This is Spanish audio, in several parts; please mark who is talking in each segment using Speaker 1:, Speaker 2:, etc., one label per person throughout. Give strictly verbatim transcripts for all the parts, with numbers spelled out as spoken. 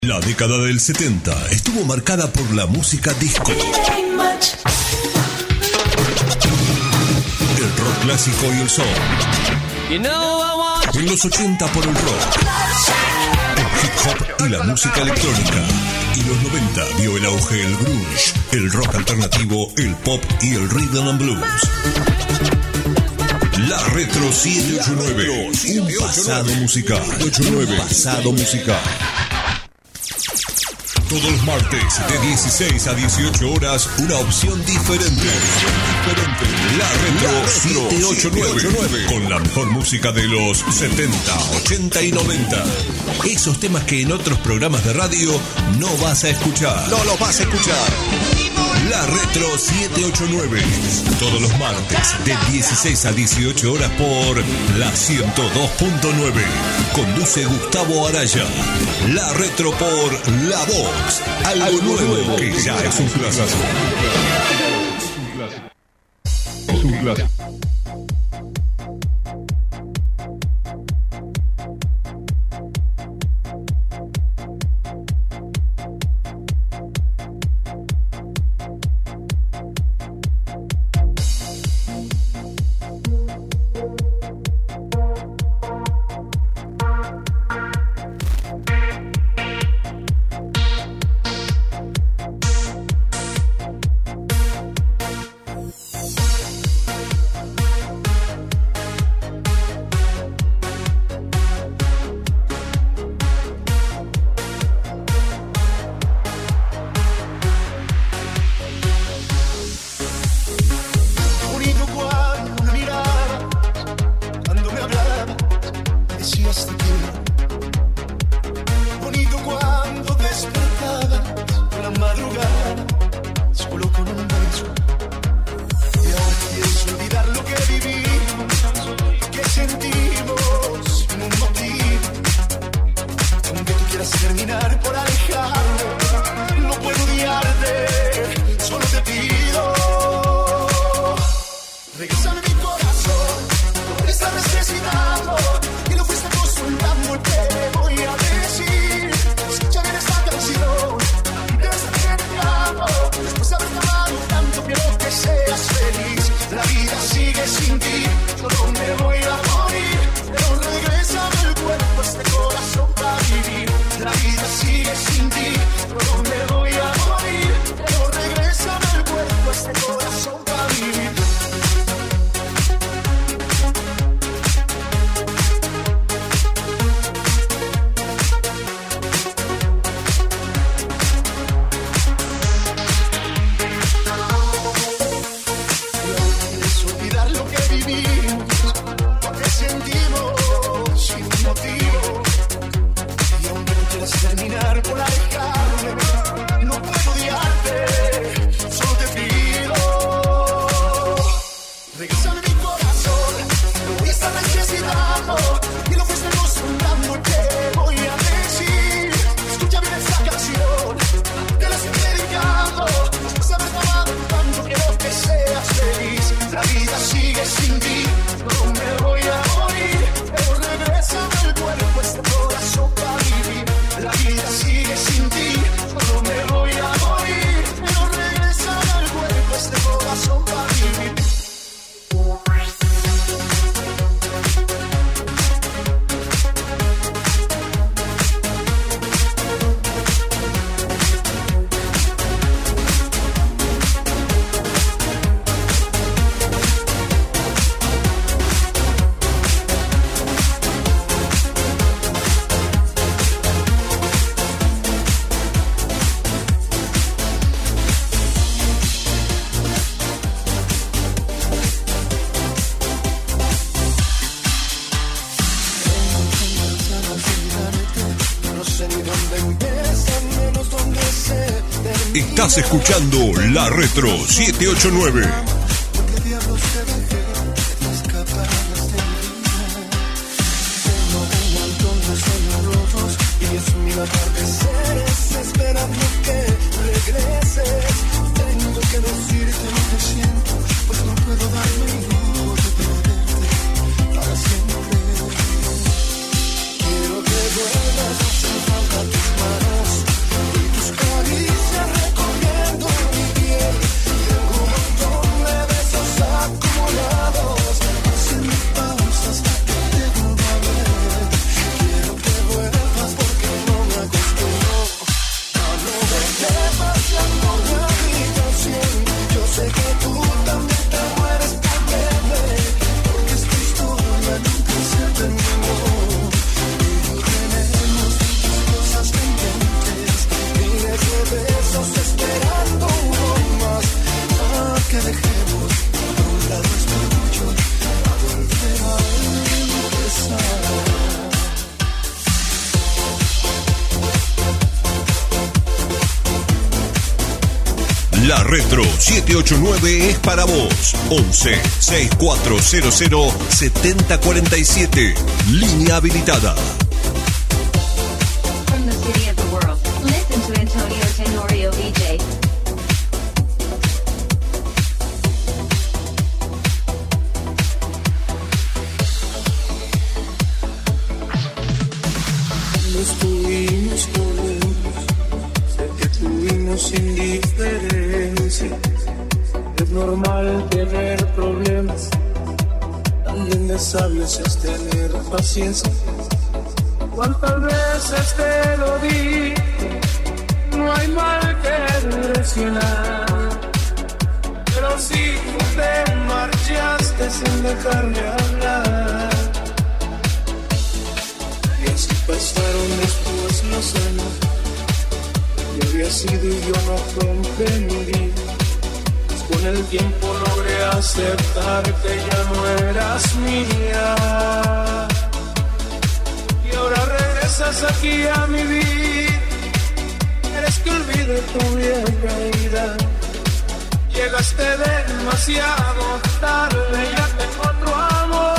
Speaker 1: La década del setenta estuvo marcada por la música disco, el rock clásico y el soul. En los ochenta por el rock, el hip hop y la música electrónica. Y los noventa vio el auge del grunge, el rock alternativo, el pop y el rhythm and blues. La Retro setecientos ochenta y nueve, un pasado musical. Un pasado musical. Todos los martes de dieciséis a dieciocho horas, una opción diferente. diferente. La Retro setecientos ochenta y nueve, con la mejor música de los setenta, ochenta y noventa. Esos temas que en otros programas de radio no vas a escuchar. No los vas a escuchar. La Retro setecientos ochenta y nueve, todos los martes de dieciséis a dieciocho horas por la ciento dos punto nueve. Conduce Gustavo Araya. La Retro por La Vox. Algo, Algo nuevo, nuevo que ya es un clásico. Es un clásico. Estás escuchando La Retro setecientos ochenta y nueve.
Speaker 2: Quiero que vuelvas, hace falta tus manos.
Speaker 1: La Retro siete ocho nueve es para vos. once, sesenta y cuatro cero cero, setenta cuarenta y siete. Línea habilitada.
Speaker 2: From the city of the world, listen to Antonio Tenorio D J.
Speaker 3: Estuvimos juntos, sé que tuvimos indiferencia. Es normal tener problemas, también de sabios es tener paciencia. Cuántas veces te lo di, no hay mal que reaccionar. Pero si tú te marchaste sin dejarme hablar. Pasaron después los años, yo había sido y yo no comprendí. Pues con el tiempo logré aceptar que ya no eras mía. Y ahora regresas aquí a mi vida. Quieres que olvide tu vieja vida. Llegaste demasiado tarde, ya tengo otro amor.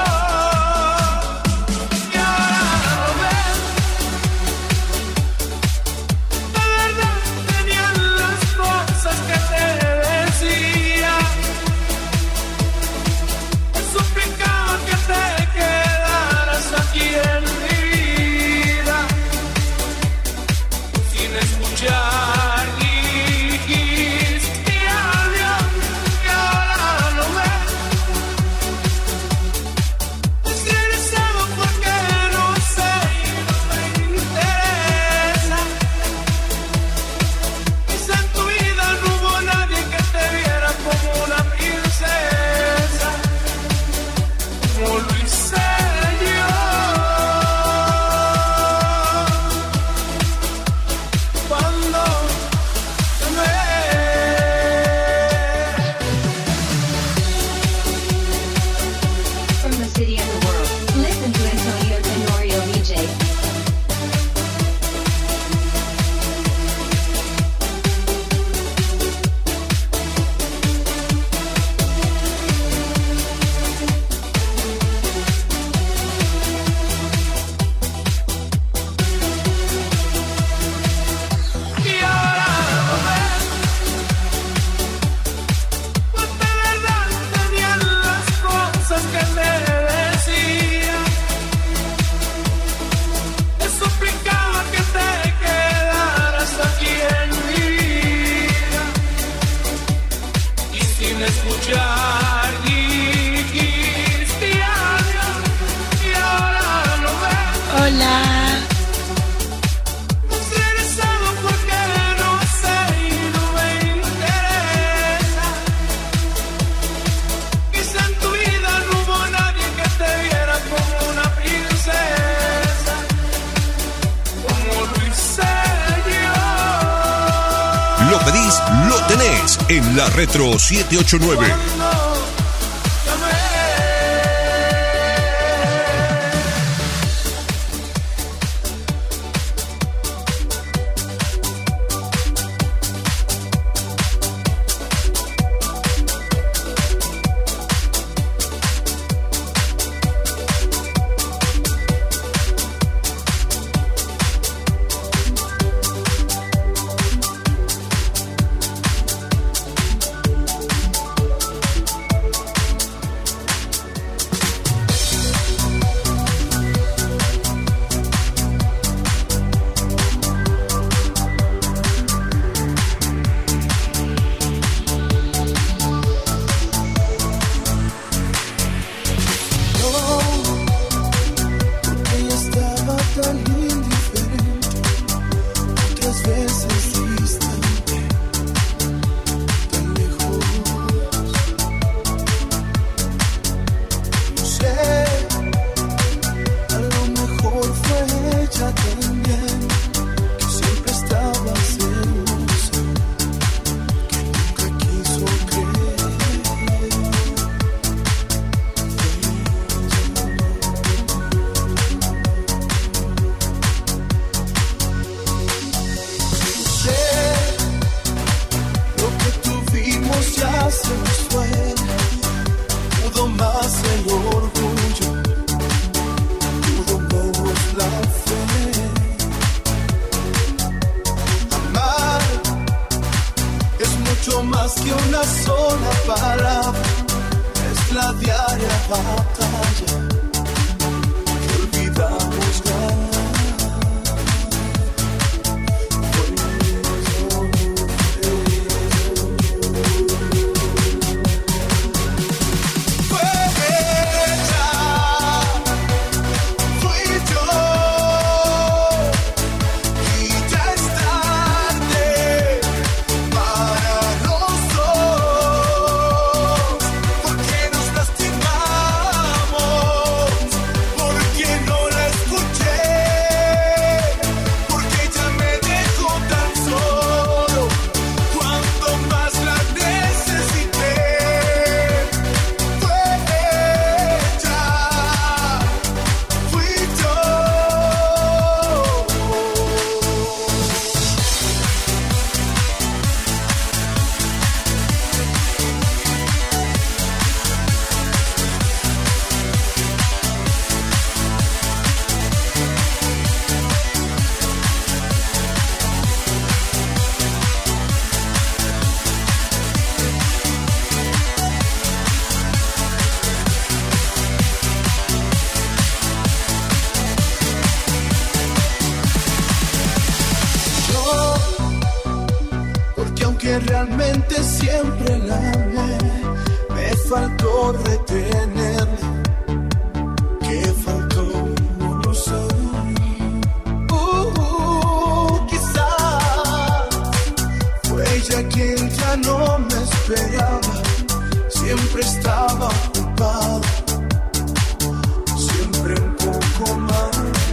Speaker 1: En la Retro siete ocho nueve.
Speaker 3: más que una sola palabra, es la diaria batalla que olvidamos ganar. Realmente siempre la amé, me faltó retenerla. ¿Qué faltó? No lo sé. Uh, uh, quizás fue ella quien ya no me esperaba. Siempre estaba ocupada, siempre un poco más.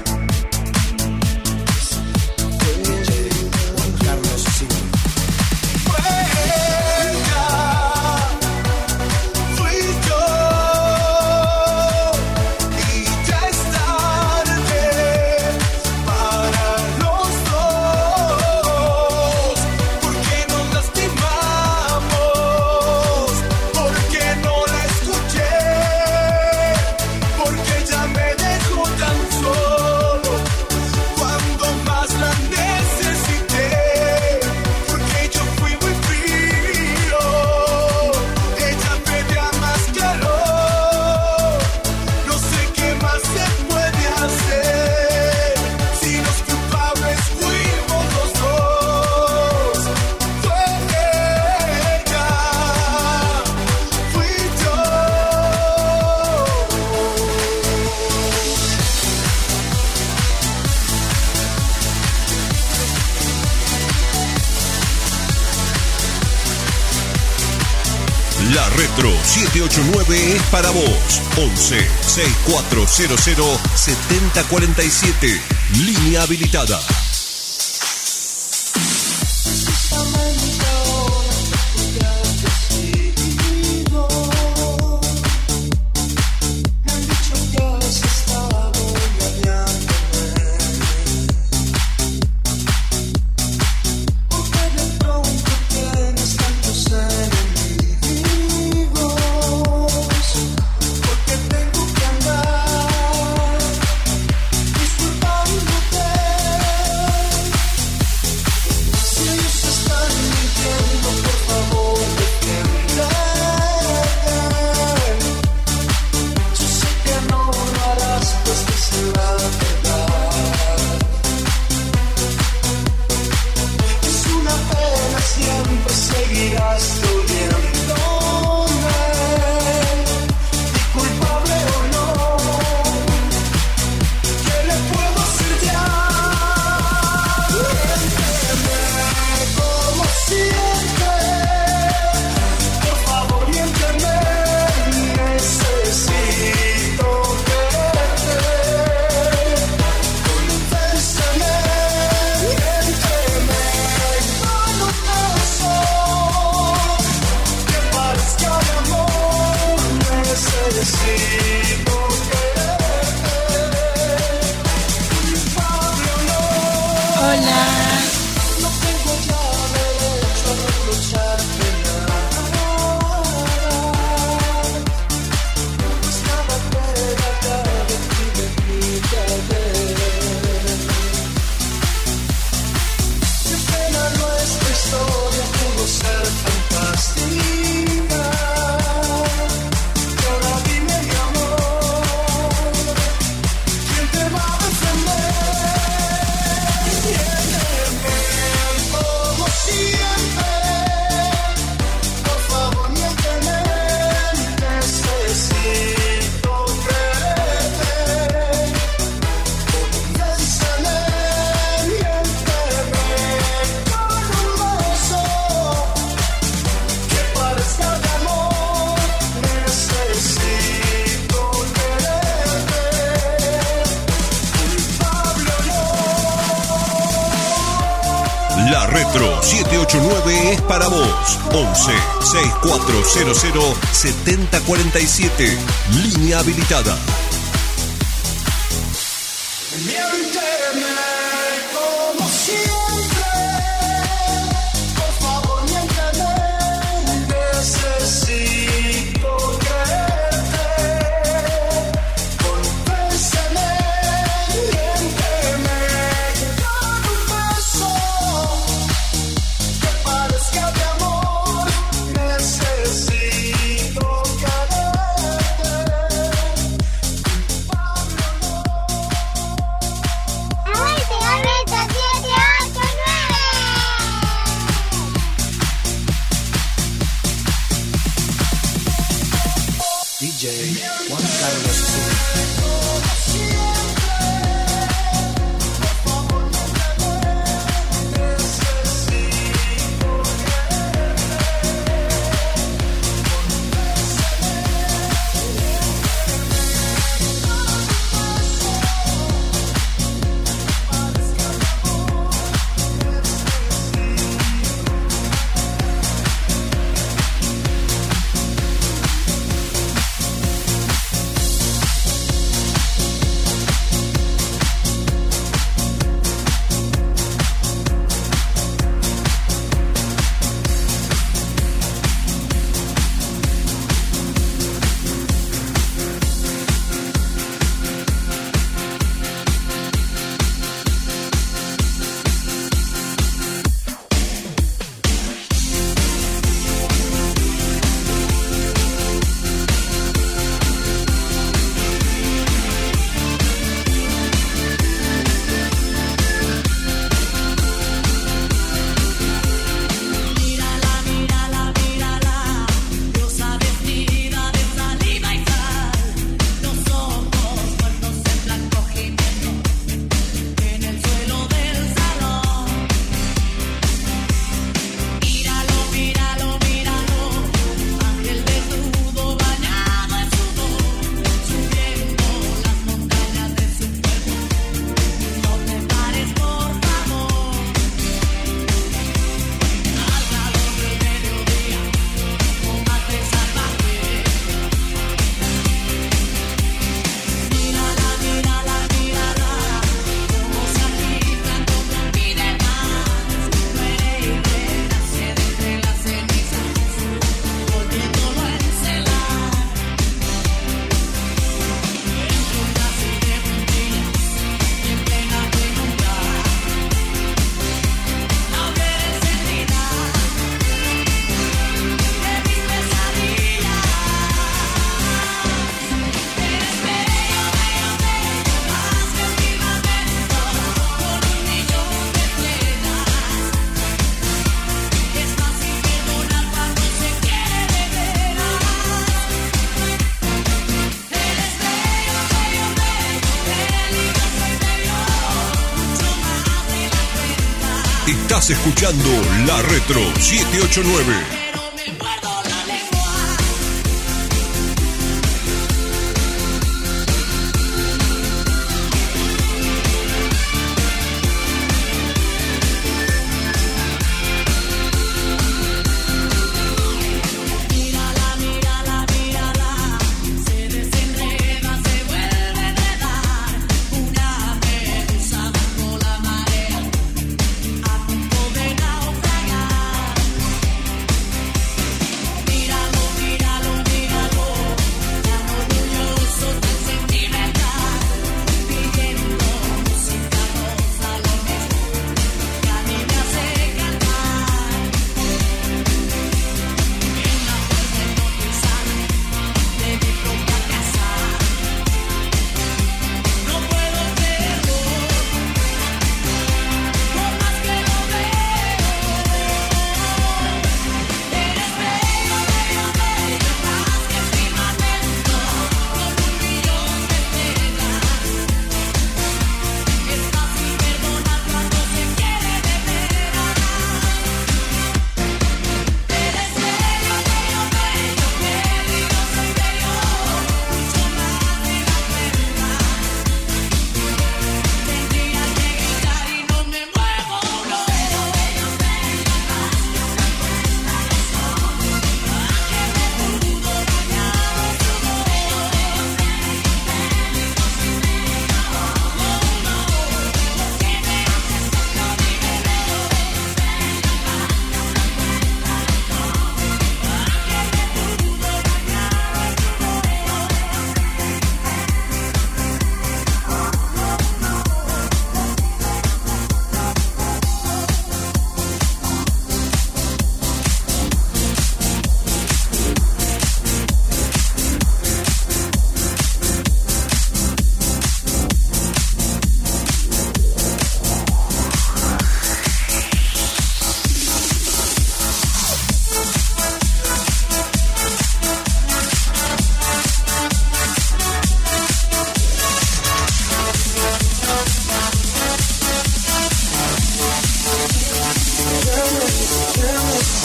Speaker 1: La Retro siete ocho nueve es para vos. once, sesenta y cuatro cero cero, setenta cuarenta y siete. Línea habilitada.
Speaker 3: Disculpándote
Speaker 1: La Retro siete ocho nueve es para vos. once, sesenta y cuatro cero cero, setenta cuarenta y siete. Línea habilitada.
Speaker 3: Miénteme como siempre, por favor miénteme, necesito creerte, confésame, miénteme con un beso que parezca de amor, necesito quererte, Pablo no.
Speaker 4: ¡Aguante, Garreta siete ocho nueve!
Speaker 3: D J Juan Carlos Zul.
Speaker 1: Estás escuchando La Retro siete ocho nueve.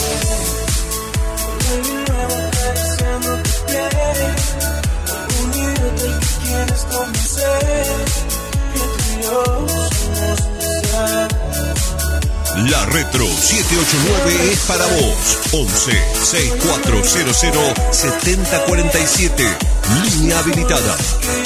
Speaker 1: La Retro siete ocho nueve es para vos. once, sesenta y cuatro cero cero, setenta cuarenta y siete. Línea habilitada.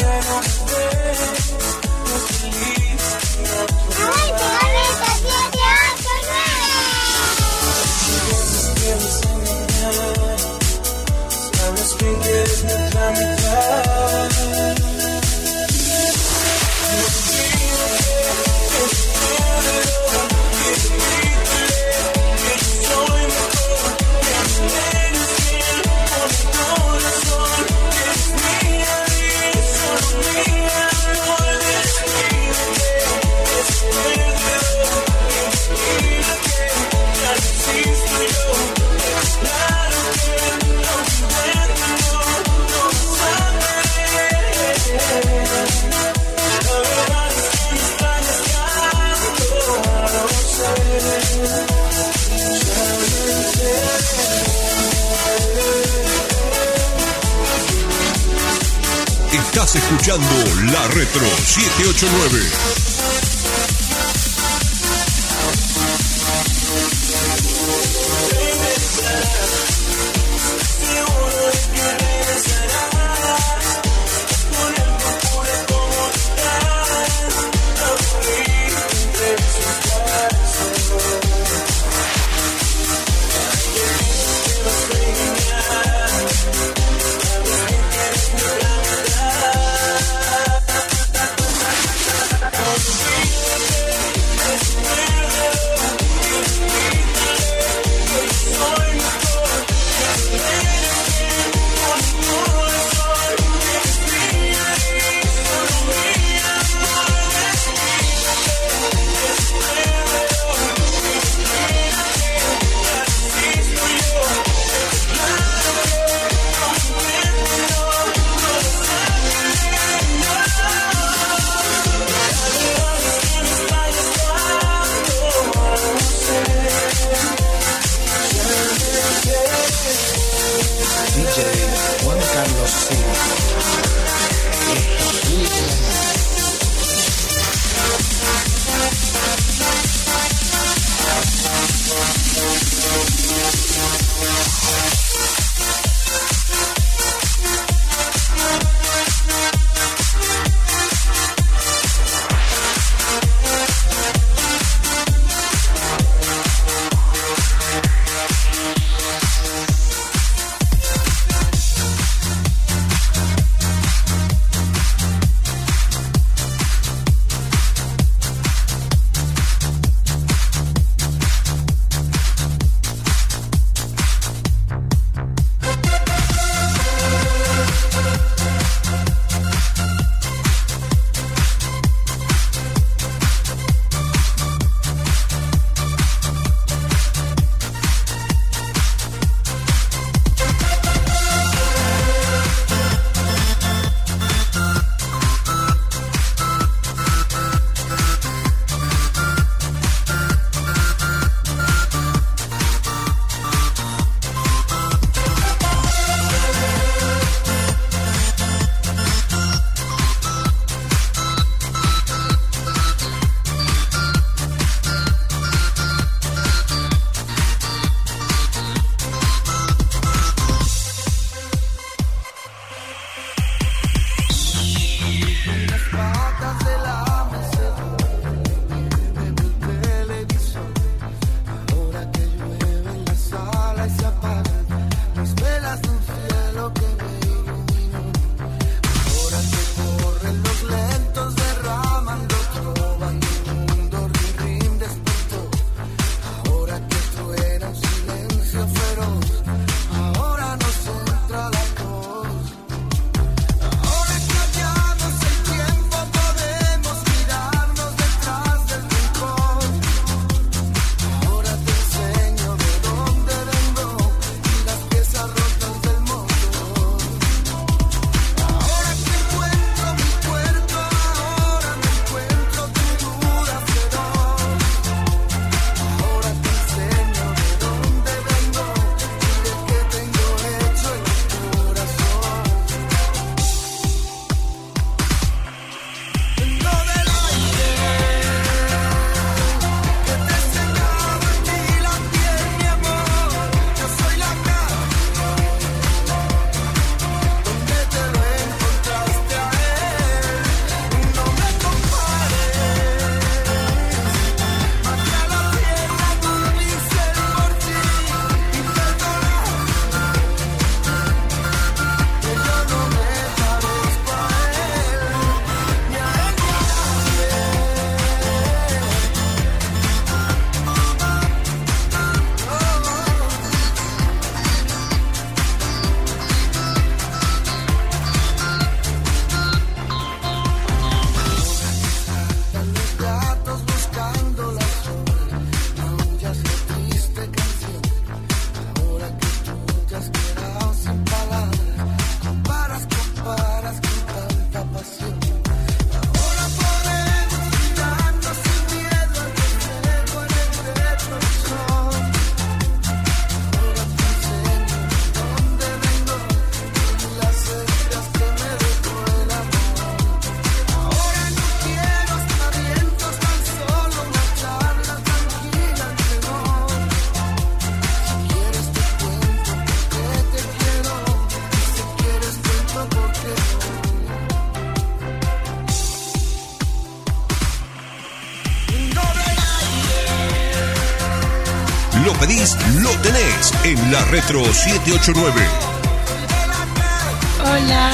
Speaker 1: Estás escuchando La Retro siete ocho nueve. Lo pedís, lo tenés en la Retro siete ocho nueve.
Speaker 5: Hola.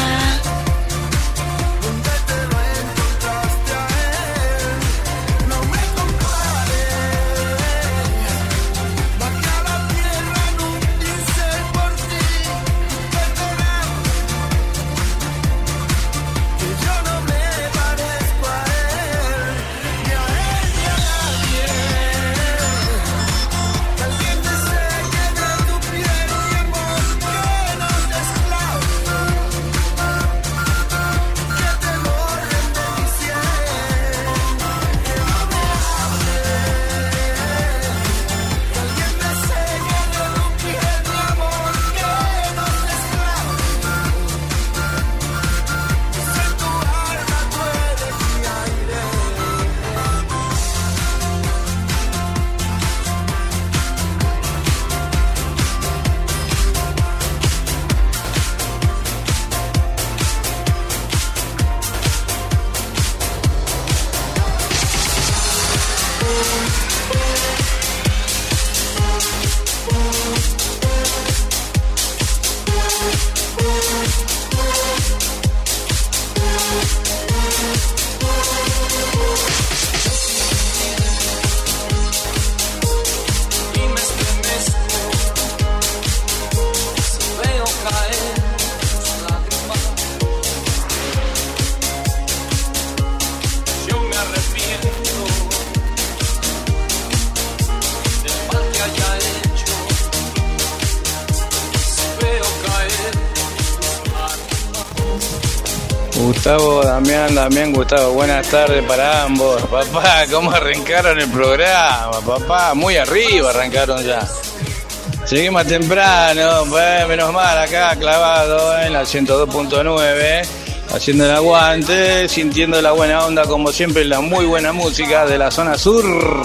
Speaker 6: Gustavo, Damián, Damián, Gustavo, buenas tardes para ambos. Papá, ¿cómo arrancaron el programa? Papá, muy arriba arrancaron ya. Llegué más temprano, pues, menos mal acá clavado en la ciento dos punto nueve, haciendo el aguante, sintiendo la buena onda como siempre, la muy buena música de la zona sur.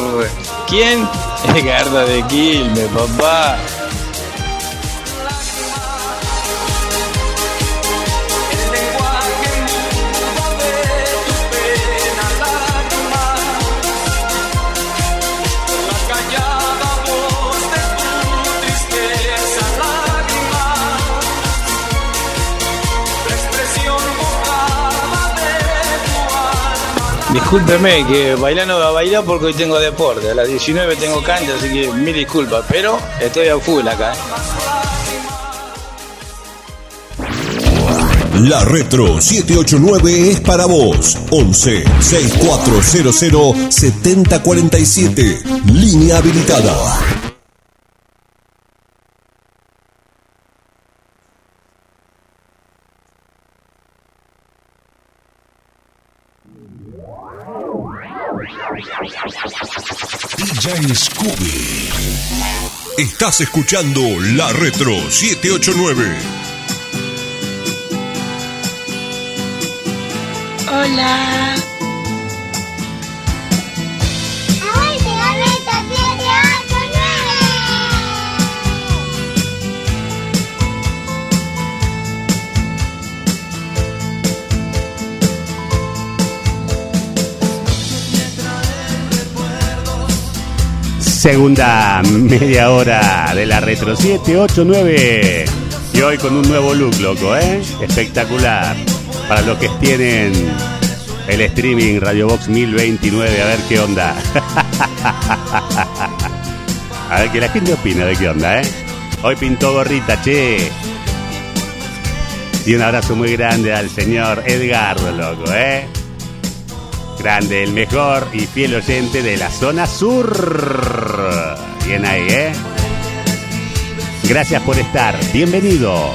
Speaker 6: ¿Quién? Edgardo de Quilmes, papá. Discúlpeme que bailar no va a bailar porque hoy tengo deporte. A las diecinueve tengo cancha, así que mil disculpas, pero estoy a full acá.
Speaker 1: La Retro siete ocho nueve es para vos. once sesenta y cuatro cero cero setenta cuarenta y siete. Línea habilitada. D J Scooby. Estás escuchando La Retro siete ocho nueve.
Speaker 5: Hola.
Speaker 4: ¡Aguante la Retro siete ocho nueve!
Speaker 7: Segunda media hora de la Retro siete ocho nueve. Y hoy con un nuevo look, loco, ¿eh? Espectacular. Para los que tienen el streaming Radio Box mil veintinueve, a ver qué onda. A ver qué la gente opina de qué onda, ¿eh? Hoy pintó gorrita, che. Y un abrazo muy grande al señor Edgardo, loco, ¿eh? Grande, el mejor y fiel oyente de la zona sur. Bien ahí, ¿eh? Gracias por estar. Bienvenido.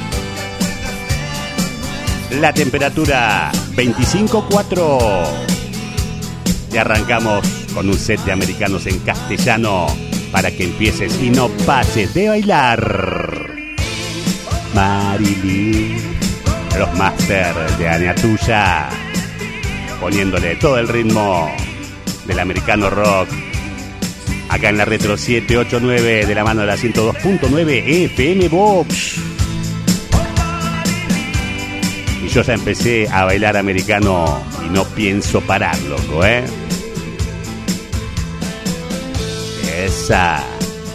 Speaker 7: La temperatura veinticinco punto cuatro. Y arrancamos con un set de americanos en castellano para que empieces y no pases de bailar. Marilyn, los masters de Aniatuya, poniéndole todo el ritmo del americano rock acá en la Retro siete ocho nueve de la mano de la ciento dos punto nueve F M Box. Y yo ya empecé a bailar americano y no pienso parar, loco, ¿eh? Esa.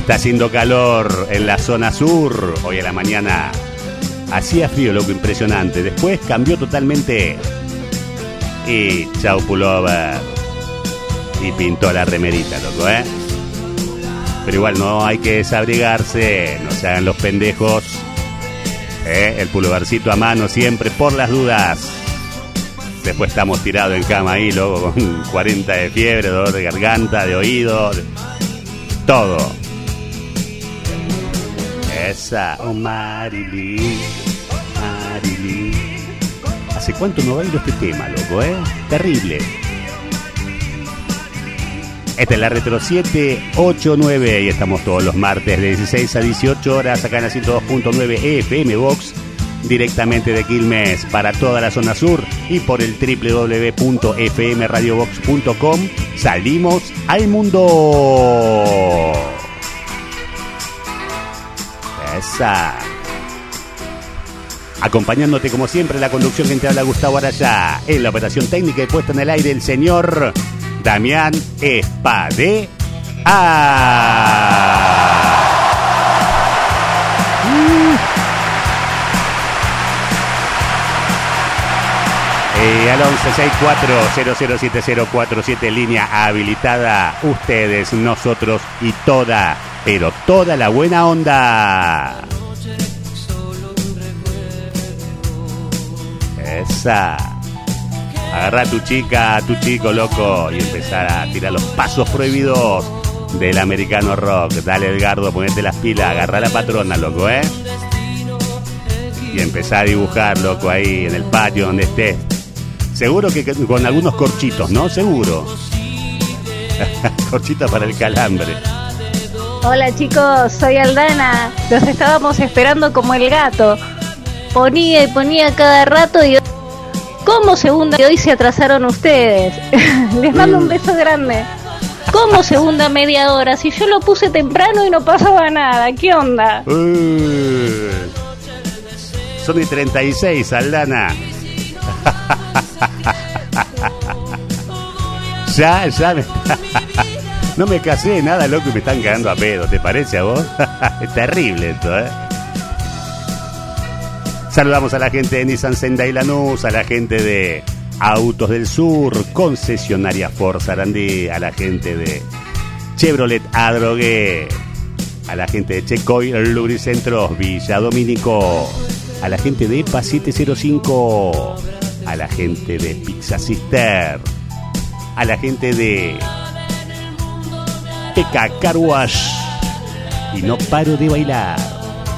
Speaker 7: Está haciendo calor en la zona sur. Hoy a la mañana hacía frío, loco, impresionante. Después cambió totalmente. Y chau pullover. Y pintó la remerita, loco, ¿eh? Pero igual no hay que desabrigarse. No se hagan los pendejos. ¿Eh? El pullovercito a mano siempre por las dudas. Después estamos tirados en cama ahí, loco, con cuarenta de fiebre, dolor de garganta, de oído, de... todo. Esa, oh Marilyn, Marilyn. ¿Hace cuánto no bailo este tema, loco, eh? Terrible. Esta es la Retro siete ocho nueve y estamos todos los martes de dieciséis a dieciocho horas acá en la ciento dos punto nueve F M Box, directamente de Quilmes para toda la zona sur y por el doble u doble u doble u punto f m radio box punto com. Salimos al mundo. Esa. Acompañándote como siempre la conducción que te habla Gustavo Araya. En la operación técnica y puesta en el aire el señor Damián Espadé. ¡Ah! Uh. Eh, al once sesenta y cuatro cero cero siete cero cuatro siete, línea habilitada. Ustedes, nosotros y toda, pero toda la buena onda. Esa. Agarra a tu chica, a tu chico, loco, y empezar a tirar los pasos prohibidos del americano rock. Dale, Edgardo, ponete las pilas, agarra a la patrona, loco, ¿eh? Y empezar a dibujar, loco, ahí en el patio donde estés. Seguro que con algunos corchitos, ¿no? Seguro. Corchitos para el calambre.
Speaker 8: Hola, chicos, soy Aldana. Los estábamos esperando como el gato. Ponía y ponía cada rato y... ¿Cómo segunda? Y hoy se atrasaron ustedes. Les mando un beso grande. ¿Cómo segunda media hora? Si yo lo puse temprano y no pasaba nada. ¿Qué onda?
Speaker 7: Uh, son y treinta y seis, Aldana. Ya, ya me... No me casé de nada, loco, y me están cagando a pedo. ¿Te parece a vos? Es terrible esto, ¿eh? Saludamos a la gente de Nissan Sendai Lanús, a la gente de Autos del Sur, concesionaria Ford Sarandí, a la gente de Chevrolet Adrogué, a la gente de Checoy Lubricentros Villa Domínico, a la gente de E P A siete cero cinco, a la gente de Pizza Sister, a la gente de P K Car Wash y No Paro de Bailar.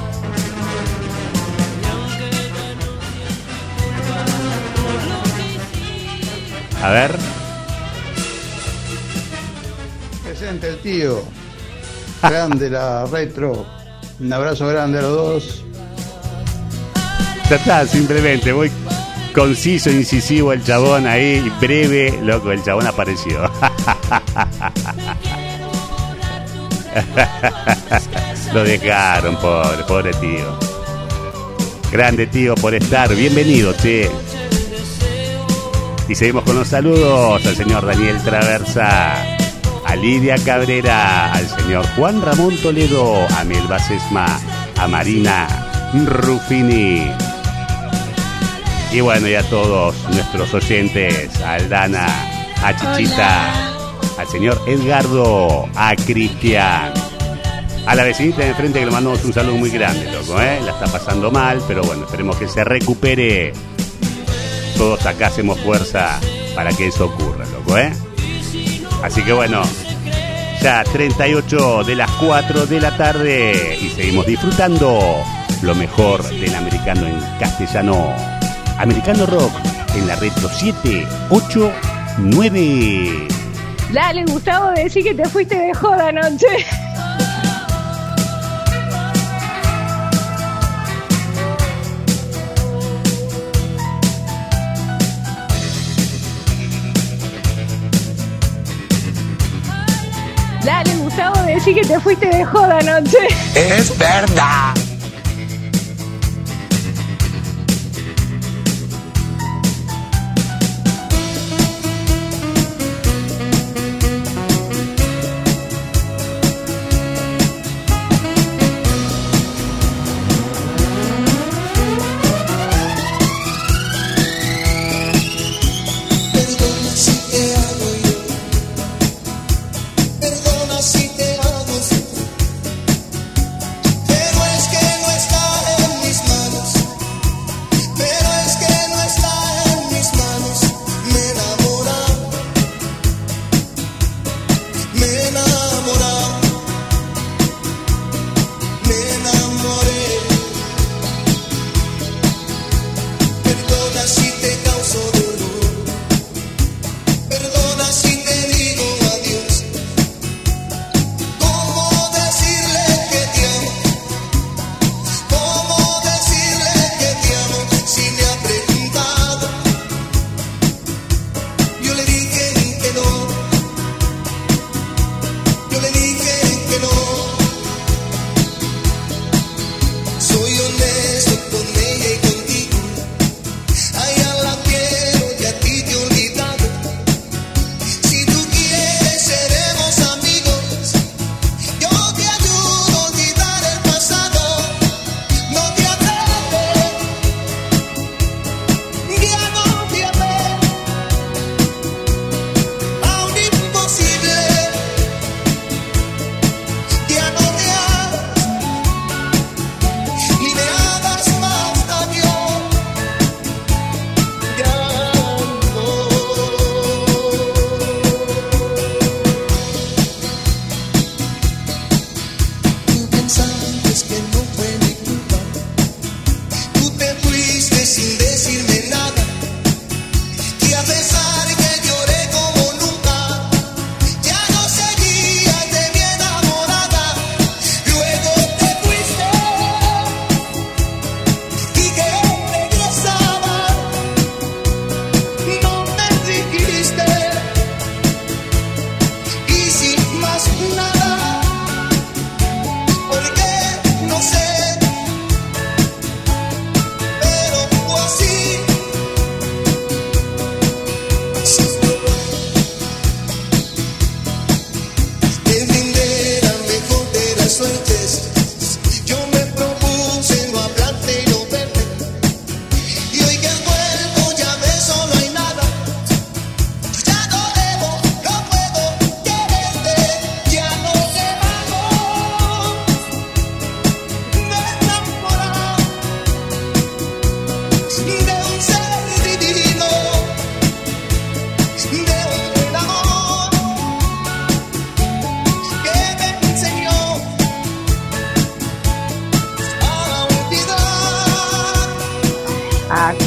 Speaker 7: A ver.
Speaker 9: Presente el tío. Grande la retro. Un abrazo grande a los dos.
Speaker 7: Ya está, simplemente voy conciso, incisivo el chabón ahí, breve, loco, el chabón apareció. Lo dejaron, pobre, pobre tío. Grande tío por estar, bienvenido, che. Y seguimos con los saludos al señor Daniel Traversa, a Lidia Cabrera, al señor Juan Ramón Toledo, a Melba Sesma, a Marina Ruffini. Y bueno, y a todos nuestros oyentes, a Aldana, a Chichita, hola, al señor Edgardo, a Cristian, a la vecinita de enfrente que le mandamos un saludo muy grande, loco, ¿eh? La está pasando mal, pero bueno, esperemos que se recupere. Todos acá hacemos fuerza para que eso ocurra, loco, ¿eh? Así que bueno, ya treinta y ocho de las cuatro de la tarde y seguimos disfrutando lo mejor del americano en castellano. Americano Rock en la Retro siete ocho nueve.
Speaker 8: Dale, Gustavo, decí que te fuiste de joda anoche. Dale, Gustavo, decí que te fuiste de joda anoche.
Speaker 10: Es verdad.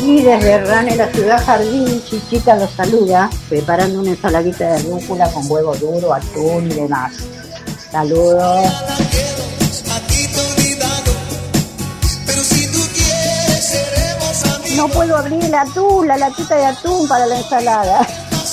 Speaker 11: Aquí desde Hernán en la ciudad Jardín, Chichita los saluda, preparando una ensaladita de rúcula con huevo duro, atún y demás. Saludos. No puedo abrir el atún, la latita de atún para la ensalada.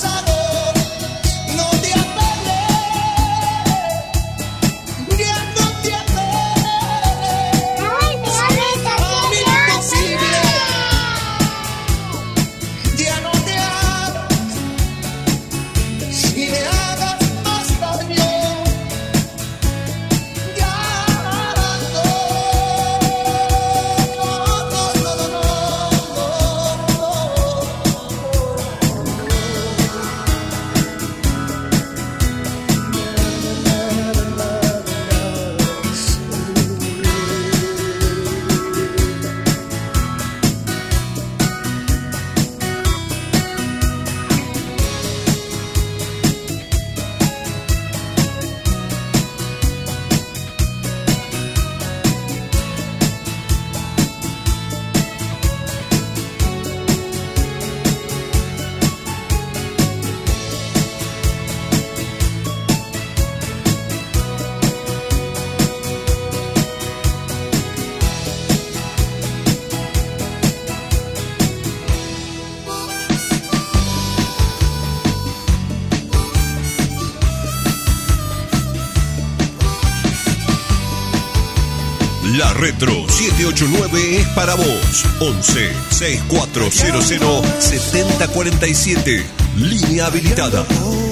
Speaker 1: La Retro siete ocho nueve es para vos. once, sesenta y cuatro cero cero, setenta cuarenta y siete. Línea habilitada.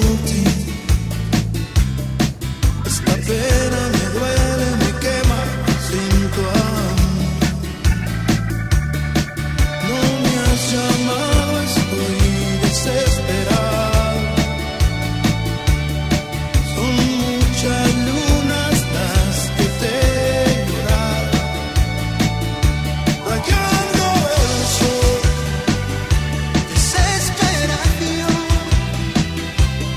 Speaker 3: Esta pena me duele, me quema sin tu amor. No me has llamado, estoy desesperado. Son muchas lunas las que te he llorado. Rayando el sol, desesperación.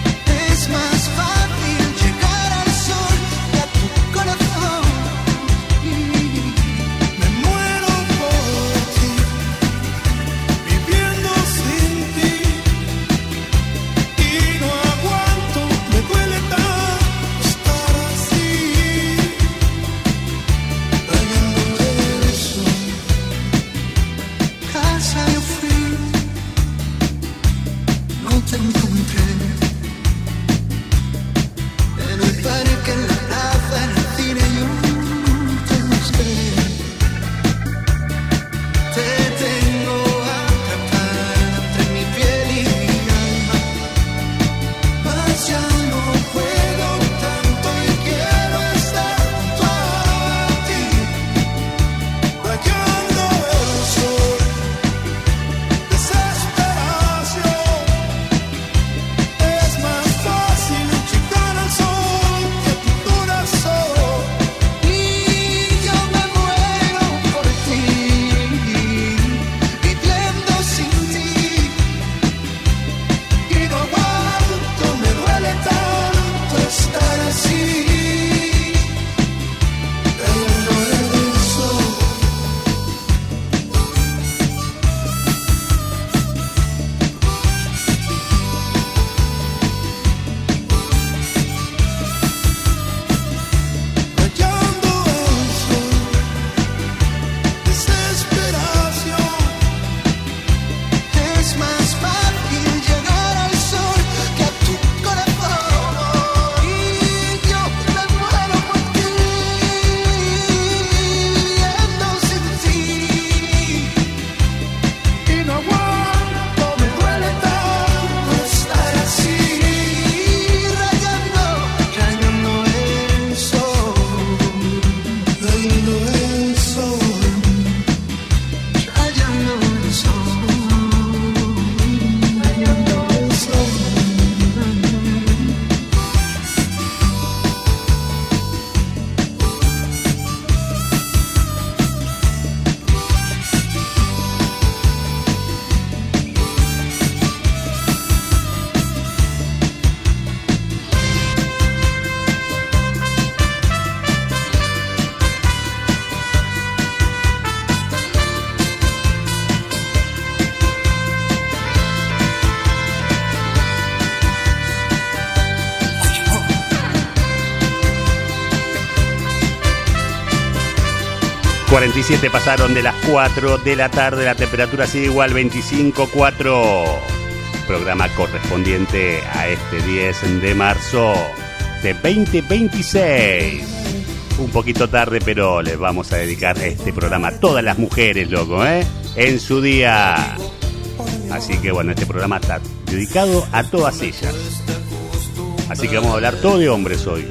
Speaker 7: cuarenta y siete pasaron de las cuatro de la tarde, la temperatura sigue igual, veinticinco cuatro. Programa correspondiente a este diez de marzo de veinte veintiséis. Un poquito tarde, pero les vamos a dedicar este programa a todas las mujeres, loco, ¿eh? En su día. Así que bueno, este programa está dedicado a todas ellas. Así que vamos a hablar todo de hombres hoy.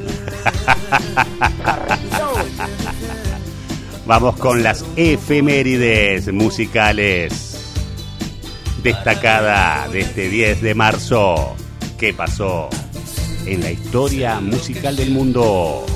Speaker 7: Vamos con las efemérides musicales destacada de este diez de marzo. ¿Qué pasó en la historia musical del mundo?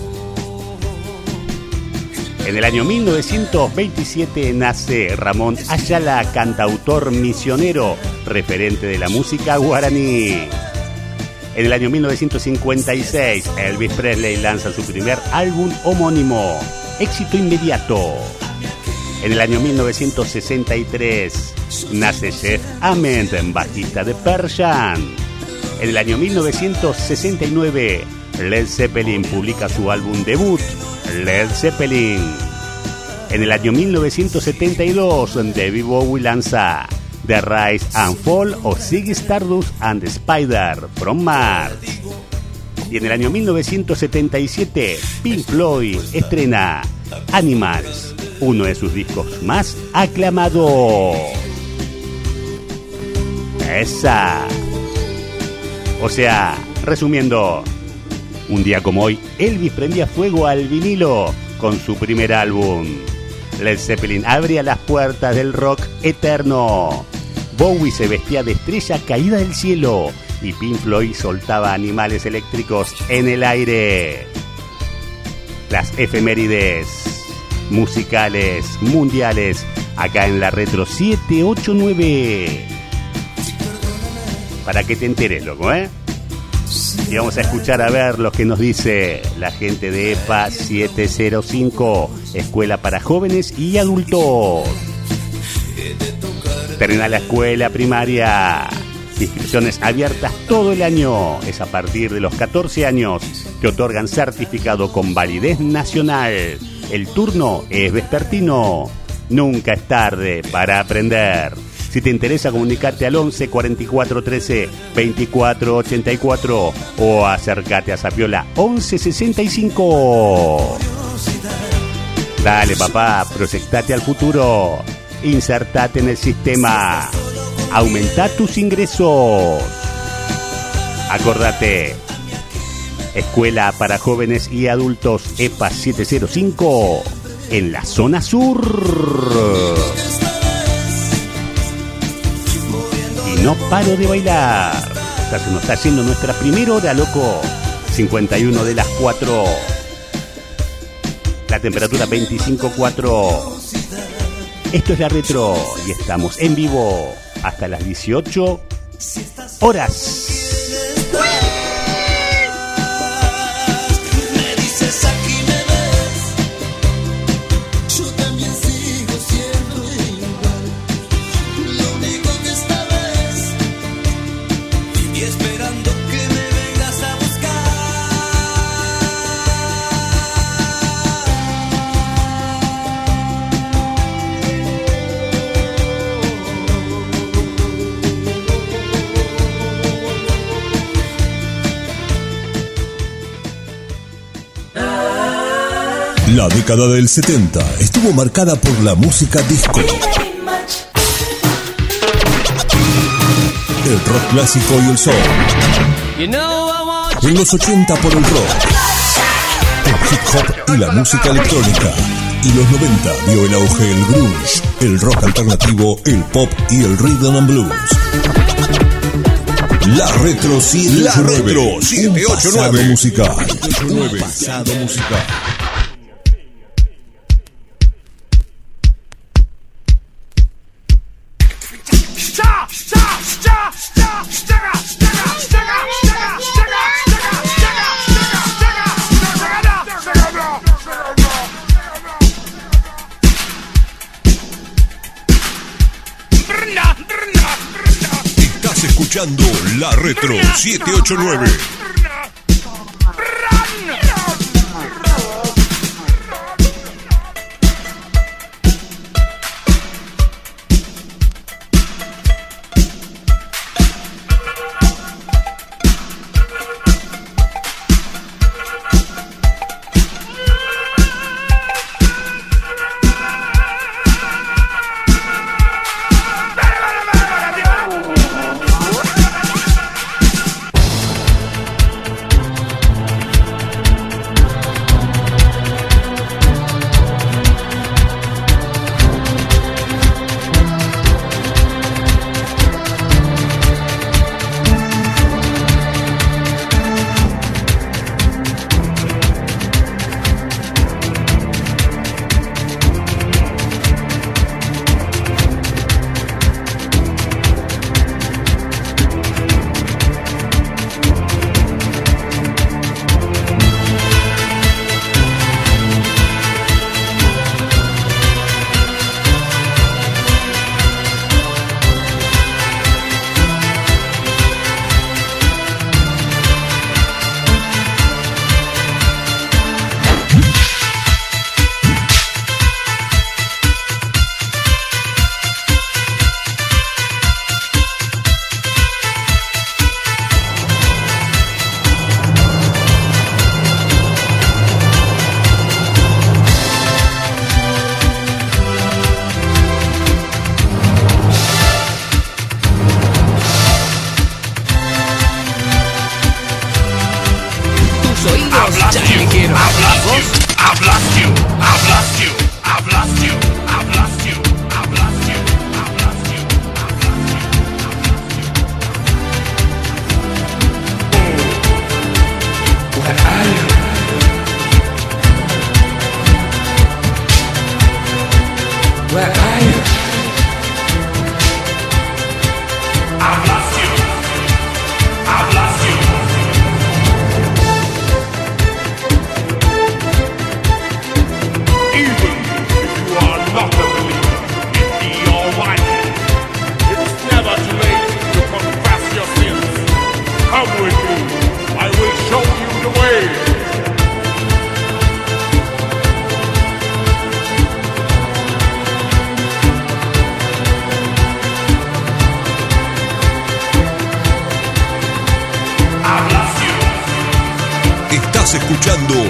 Speaker 7: En el año mil novecientos veintisiete nace Ramón Ayala, cantautor misionero, referente de la música guaraní. En el año mil novecientos cincuenta y seis, Elvis Presley lanza su primer álbum homónimo, éxito inmediato. En el año mil novecientos sesenta y tres, nace Jeff Ament, bajista de Pearl Jam. En el año mil novecientos sesenta y nueve, Led Zeppelin publica su álbum debut, Led Zeppelin. En el año mil novecientos setenta y dos, David Bowie lanza The Rise and Fall of Ziggy Stardust and the Spider from Mars. Y en el año mil novecientos setenta y siete, Pink Floyd estrena Animals, uno de sus discos más aclamados. Esa. O sea, resumiendo, un día como hoy, Elvis prendía fuego al vinilo con su primer álbum. Led Zeppelin abría las puertas del rock eterno. Bowie se vestía de estrella caída del cielo y Pink Floyd soltaba animales eléctricos en el aire. Las efemérides musicales mundiales acá en la Retro siete ocho nueve. Para que te enteres, loco, ¿eh? Y vamos a escuchar a ver lo que nos dice la gente de E P A siete cero cinco, Escuela para Jóvenes y Adultos. Termina la escuela primaria. Inscripciones abiertas todo el año. Es a partir de los catorce años que otorgan certificado con validez nacional. El turno es vespertino. Nunca es tarde para aprender. Si te interesa, comunicate al once cuarenta y cuatro trece veinticuatro ochenta y cuatro o acércate a Zapiola once sesenta y cinco. Dale, papá, proyectate al futuro. Insertate en el sistema. Aumenta tus ingresos. Acordate. Escuela para Jóvenes y Adultos E P A siete cero cinco en la zona sur. Y no paro de bailar. Ya se nos está haciendo nuestra primera hora, loco. cincuenta y uno de las cuatro. La temperatura veinticinco cuatro. Esto es la Retro y estamos en vivo hasta las dieciocho horas.
Speaker 1: La década del setenta estuvo marcada por la música disco, el rock clásico y el soul. En los ochenta por el rock, el hip hop y la música electrónica. Y los noventa vio el auge del grunge, el rock alternativo, el pop y el rhythm and blues. La Retro siete ocho nueve, un pasado musical. Un pasado musical. Estás escuchando La Retro siete ocho nueve.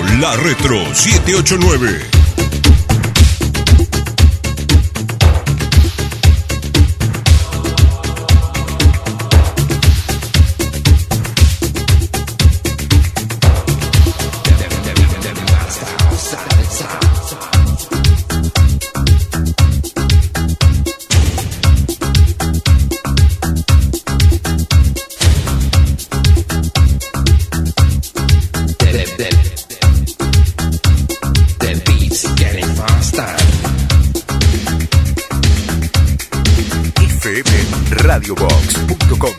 Speaker 1: La Retro siete ocho nueve.
Speaker 12: radiobox punto com.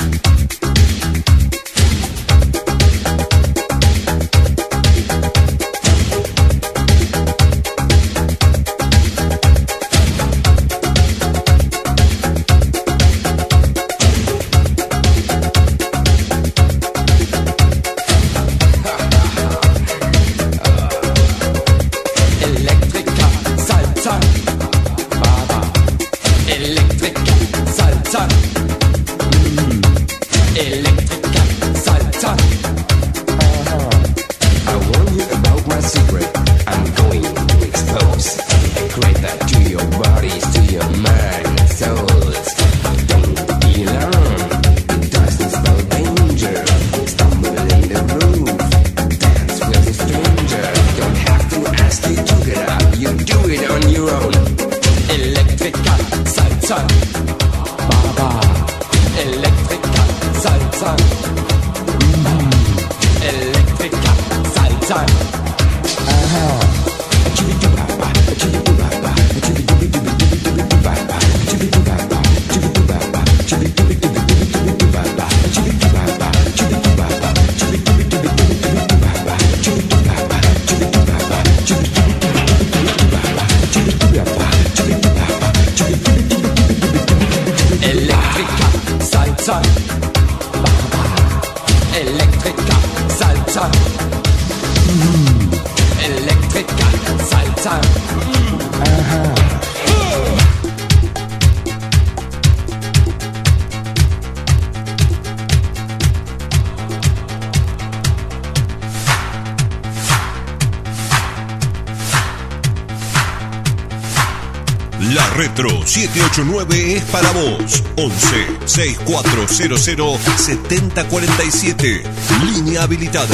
Speaker 1: La Retro siete ocho nueve es para vos. once, sesenta y cuatro cero cero, setenta cuarenta y siete. Línea habilitada.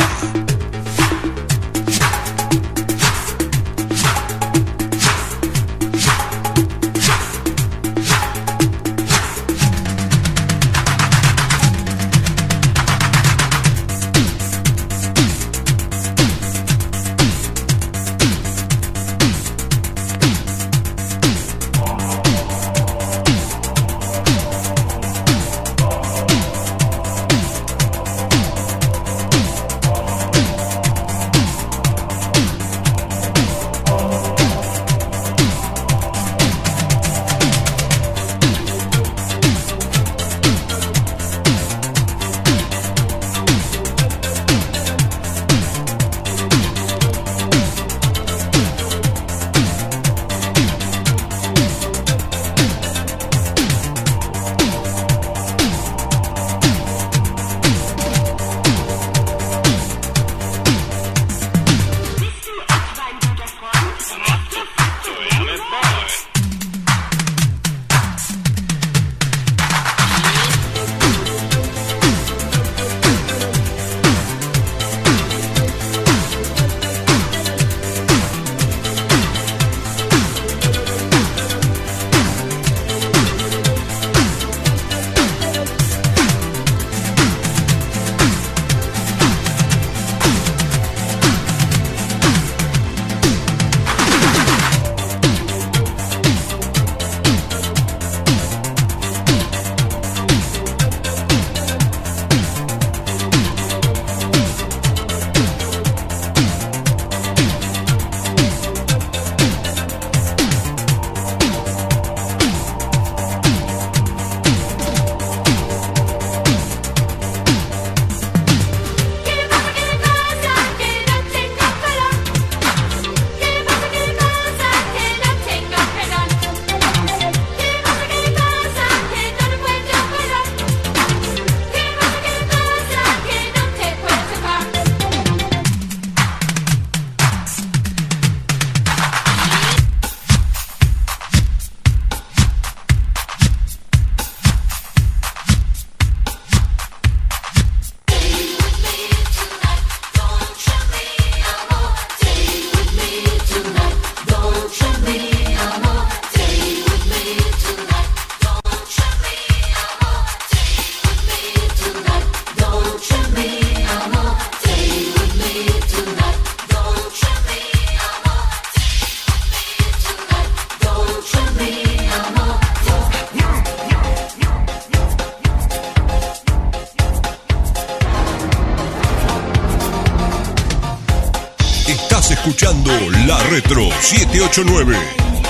Speaker 1: Estás escuchando La Retro siete ocho nueve.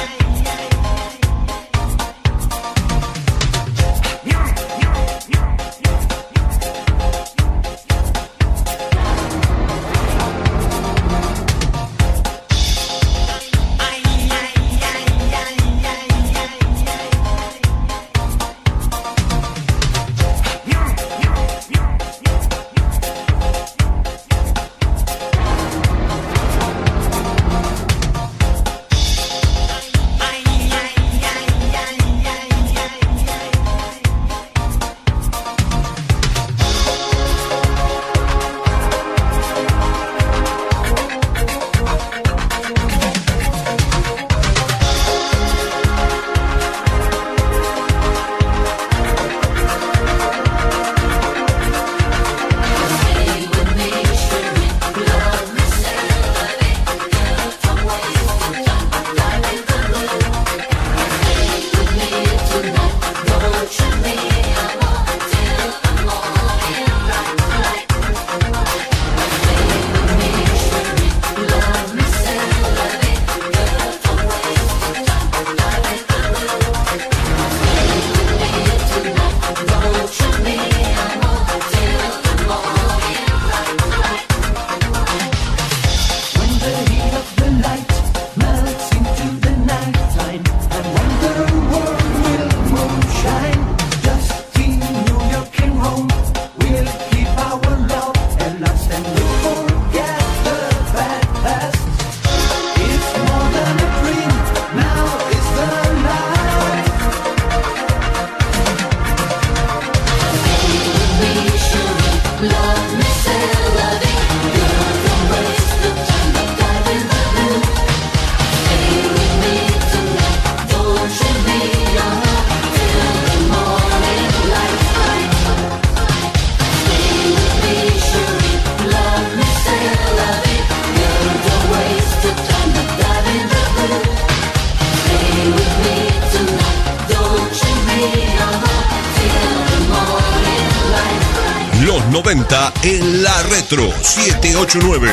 Speaker 1: noventa en La Retro siete ocho nueve.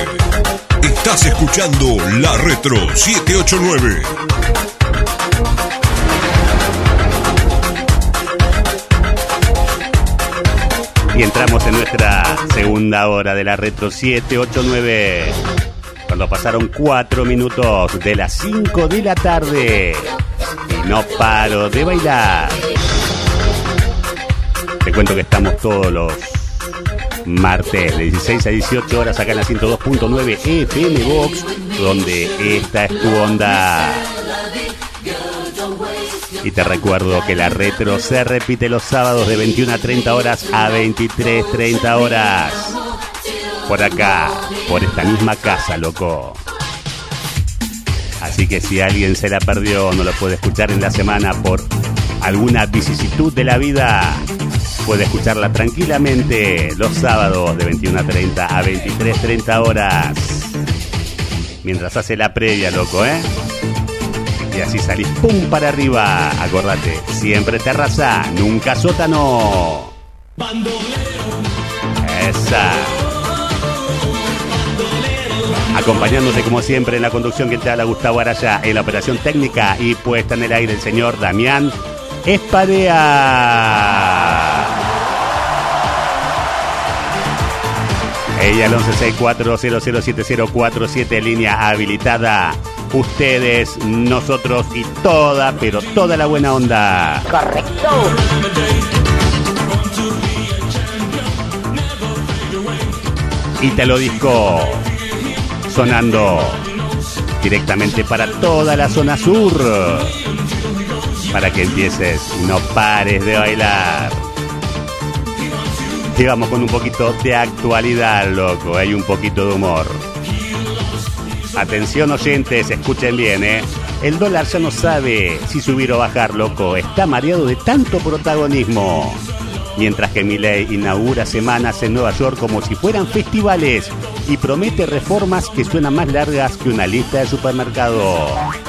Speaker 1: Estás escuchando La Retro siete ocho nueve.
Speaker 7: Y entramos en nuestra segunda hora de La Retro siete ocho nueve. Cuando pasaron cuatro minutos de las cinco de la tarde. Y no paro de bailar. Te cuento que estamos todos los martes de dieciséis a dieciocho horas acá en la ciento dos punto nueve F M Box, donde esta es tu onda. Y te recuerdo que La Retro se repite los sábados de veintiuna a treinta horas a veintitrés treinta horas. Por acá, por esta misma casa, loco. Así que si alguien se la perdió, no lo puede escuchar en la semana por alguna vicisitud de la vida, puede escucharla tranquilamente los sábados de veintiuna a treinta a veintitrés treinta horas. Mientras hace la previa, loco, ¿eh? Y así salís pum para arriba. Acordate, siempre terraza, nunca sótano. Esa. Acompañándote como siempre en la conducción que te habla Gustavo Araya, en la operación técnica y puesta en el aire el señor Damián Espadea. Ella al once sesenta y cuatro cero cero siete cero cuatro siete, línea habilitada. Ustedes, nosotros y toda, pero toda la buena onda.
Speaker 11: Correcto.
Speaker 7: Ítalo Disco sonando directamente para toda la zona sur, para que empieces y no pares de bailar. Y vamos con un poquito de actualidad, loco, hay un poquito de humor. Atención oyentes, escuchen bien, ¿eh? El dólar ya no sabe si subir o bajar, loco. Está mareado de tanto protagonismo. Mientras que Milei inaugura semanas en Nueva York como si fueran festivales y promete reformas que suenan más largas que una lista de supermercado.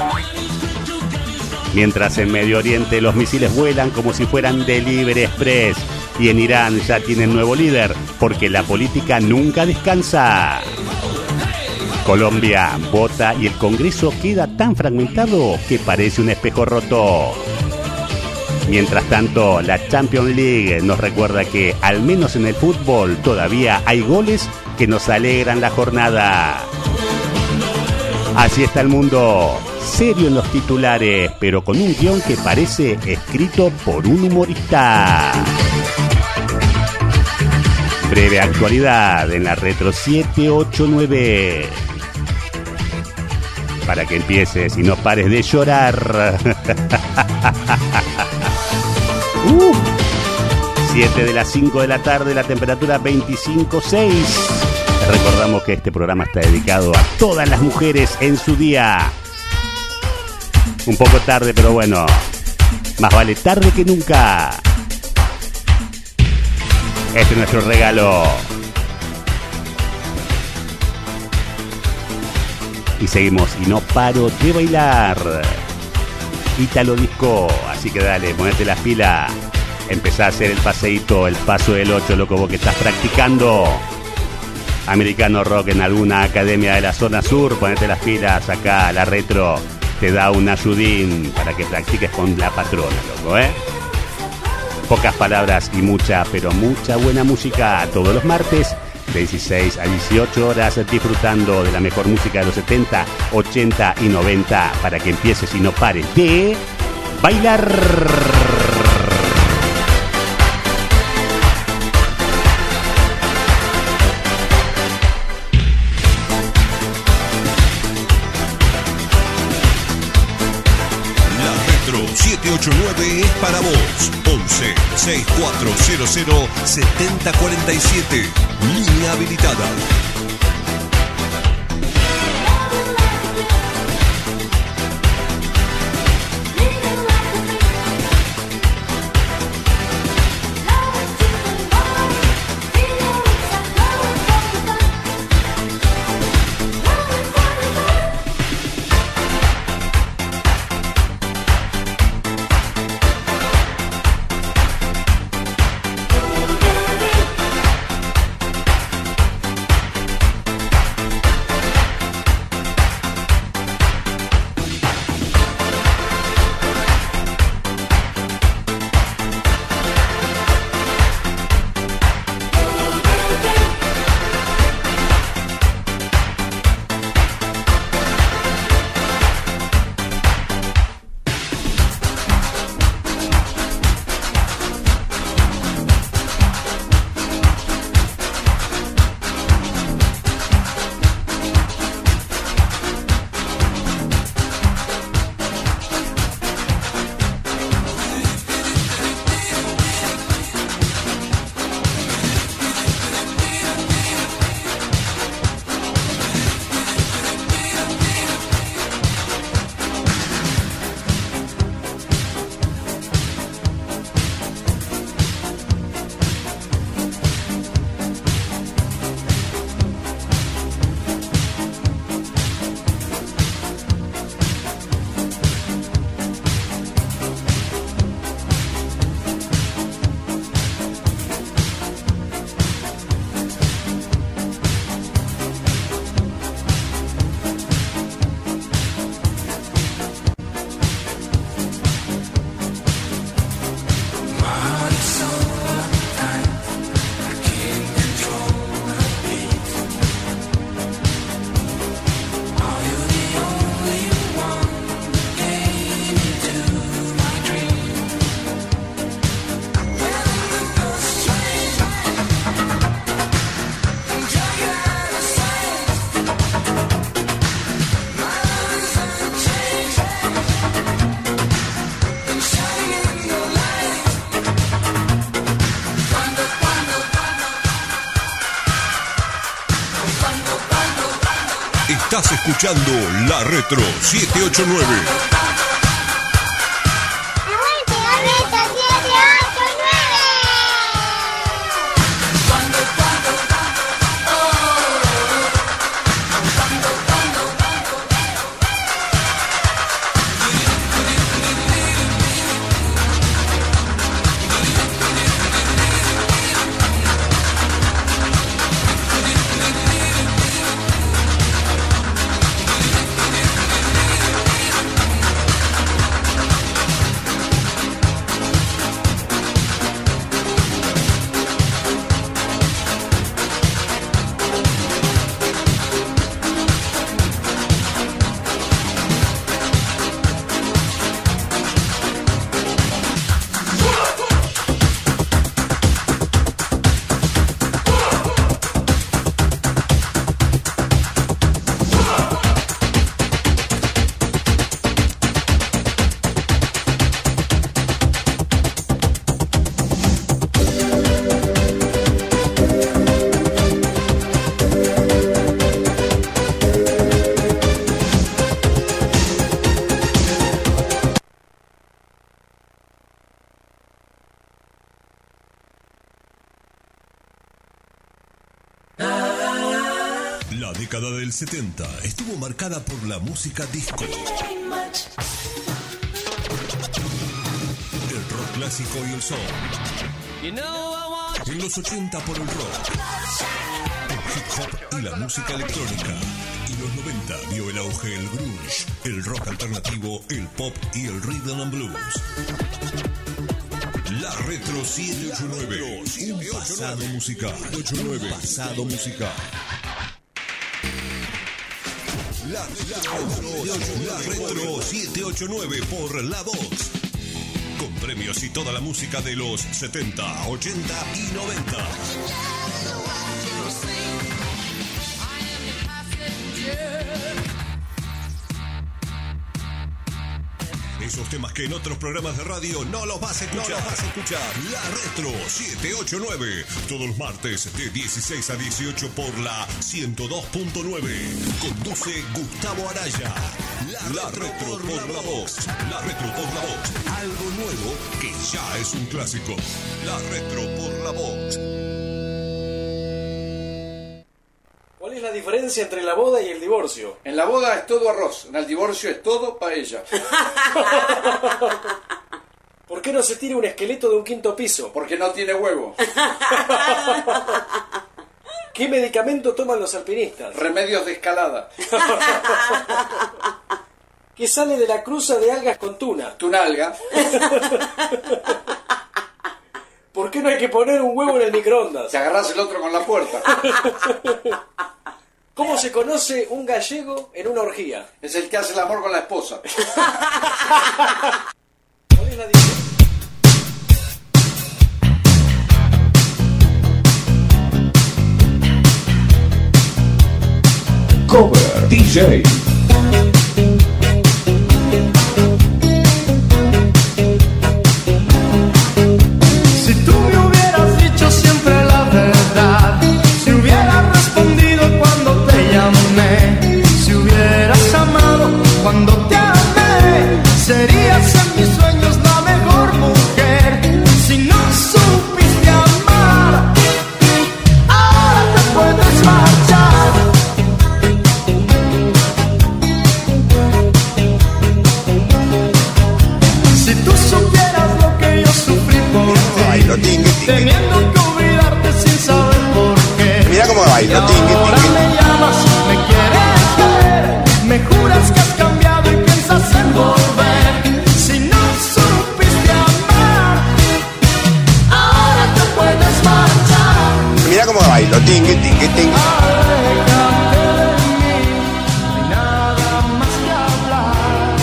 Speaker 7: Mientras en Medio Oriente los misiles vuelan como si fueran Delivery Express y en Irán ya tienen nuevo líder porque la política nunca descansa. Colombia vota y el Congreso queda tan fragmentado que parece un espejo roto. Mientras tanto, la Champions League nos recuerda que, al menos en el fútbol, todavía hay goles que nos alegran la jornada. Así está el mundo, serio en los titulares, pero con un guión que parece escrito por un humorista. Breve actualidad en la Retro siete ocho nueve. Para que empieces y no pares de llorar. uh, siete de las cinco de la tarde, la temperatura veinticinco punto seis. Recordamos que este programa está dedicado a todas las mujeres en su día. Un poco tarde, pero bueno, más vale tarde que nunca. Este es nuestro regalo. Y seguimos, y no paro de bailar. Ítalo Disco, así que dale, ponete las pilas. Empezá a hacer el paseíto, el paso del ocho, loco, vos que estás practicando americano rock en alguna academia de la zona sur. Ponete las pilas, acá la Retro te da un ayudín para que practiques con la patrona, loco, ¿eh? Pocas palabras y mucha, pero mucha buena música todos los martes de dieciséis a dieciocho horas, disfrutando de la mejor música de los setenta, ochenta y noventa, para que empieces y no pares de bailar.
Speaker 1: siete ocho nueve es para vos. once sesenta y cuatro cero cero setenta cuarenta y siete. Línea habilitada. Estás escuchando la Retro siete ocho nueve. década del setenta estuvo marcada por la música disco. El rock clásico y el soul. En los ochenta por el rock, el hip hop y la música electrónica. Y los noventa vio el auge el grunge, el rock alternativo, el pop y el rhythm and blues. La Retro siete ocho nueve, un pasado musical. Un pasado musical. La, la, la Retro siete ocho nueve por La Voz. Con premios y toda la música de los setenta, ochenta y noventa. Esos temas que en otros programas de radio no los vas a escuchar. No los vas a escuchar. La Retro siete ocho nueve. Todos los martes de dieciséis a dieciocho por la ciento dos punto nueve. Conduce Gustavo Araya. La, la Retro, retro por La Voz. La Retro por La Voz. Algo nuevo que ya es un clásico. La Retro por La Voz.
Speaker 12: ¿Cuál es la diferencia entre la boda y el divorcio?
Speaker 13: En la boda es todo arroz, en el divorcio es todo paella.
Speaker 12: ¿Por qué no se tira un esqueleto de un quinto piso?
Speaker 13: Porque no tiene huevo.
Speaker 12: ¿Qué medicamento toman los alpinistas?
Speaker 13: Remedios de escalada.
Speaker 12: ¿Qué sale de la cruza de algas con tuna?
Speaker 13: Tunalga.
Speaker 12: ¿Por qué no hay que poner un huevo en el microondas?
Speaker 13: Te agarrás el otro con la puerta.
Speaker 12: ¿Cómo se conoce un gallego en una orgía?
Speaker 13: Es el que hace el amor con la esposa.
Speaker 12: ¿Cuál es la diferencia?
Speaker 1: Cover D J.
Speaker 3: Si tú me hubieras dicho siempre la verdad, si hubieras respondido cuando te llamé, si hubieras amado cuando te amé, serías en mis sueños la mejor mujer. Si no supiste amar, ahora te puedes marchar. Si tú supieras lo que yo sufrí por ti, teniendo que olvidarte sin saber por qué.
Speaker 10: Mira cómo bailo.
Speaker 3: Ahora me llamas, me quieres ver, me juras que has cambiado y piensas en volver. Si no supiste amar, ahora te puedes marchar.
Speaker 10: Mira cómo bailo. Tingui, tingui, tingui.
Speaker 3: Aléjate de mí, no hay nada más que hablar.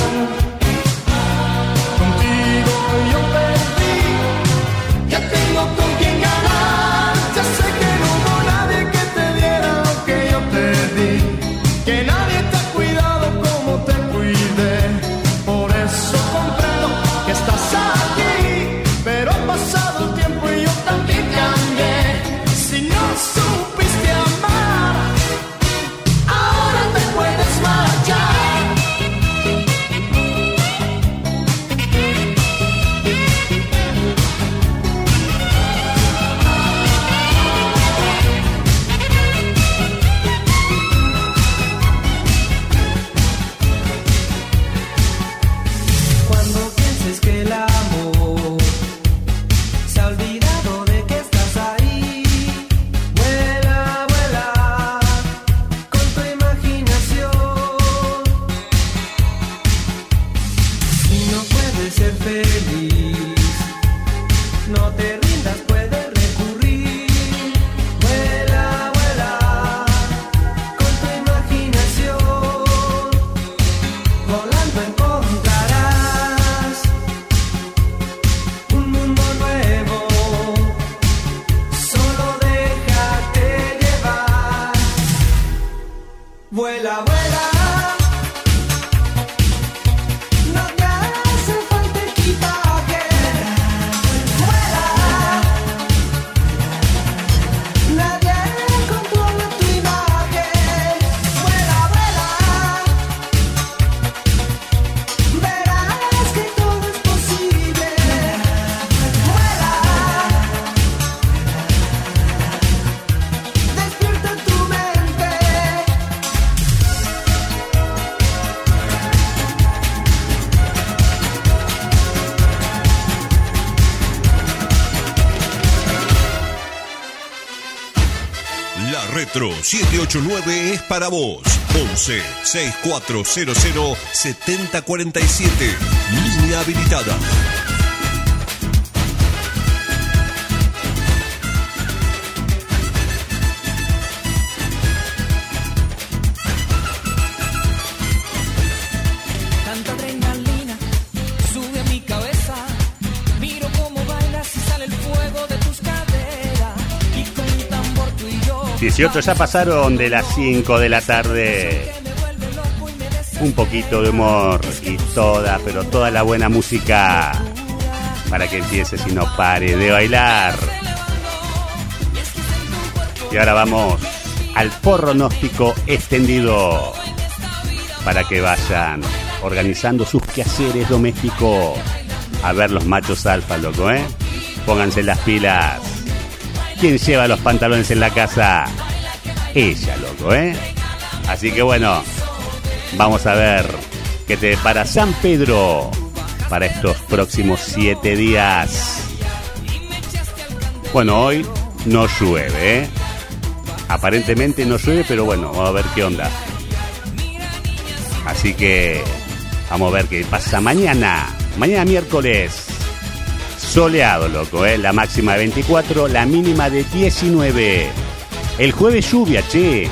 Speaker 3: Contigo yo perdí, ya tengo con quién ganar. Ya sé que no hubo nadie que te diera lo que yo te di, que nadie te ha cuidado como te cuidé. Por eso comprendo que estás aquí, pero ha pasado el tiempo y yo también cambié. Si no supiste amar,
Speaker 1: Retro siete ocho nueve es para vos. once sesenta y cuatro cero cero setenta cuarenta y siete. Línea habilitada.
Speaker 14: Tanta adrenalina sube a mi cabeza. Miro cómo bailas y sale el fuego de tus caderas. Y con un tambor tú y yo.
Speaker 7: dieciocho ya pasaron de las cinco de la tarde. Un poquito de humor y toda, pero toda la buena música para que empieces y no pare de bailar. Y ahora vamos al pronóstico extendido para que vayan organizando sus quehaceres domésticos. A ver los machos alfa, loco, ¿eh? Pónganse las pilas. ¿Quién lleva los pantalones en la casa? Ella, loco, ¿eh? Así que bueno, vamos a ver qué te depara San Pedro para estos próximos siete días. Bueno, hoy no llueve, ¿eh? Aparentemente no llueve, pero bueno, vamos a ver qué onda. Así que vamos a ver qué pasa mañana. Mañana miércoles, soleado, loco, ¿eh? La máxima de veinticuatro, la mínima de diecinueve. El jueves lluvia, che.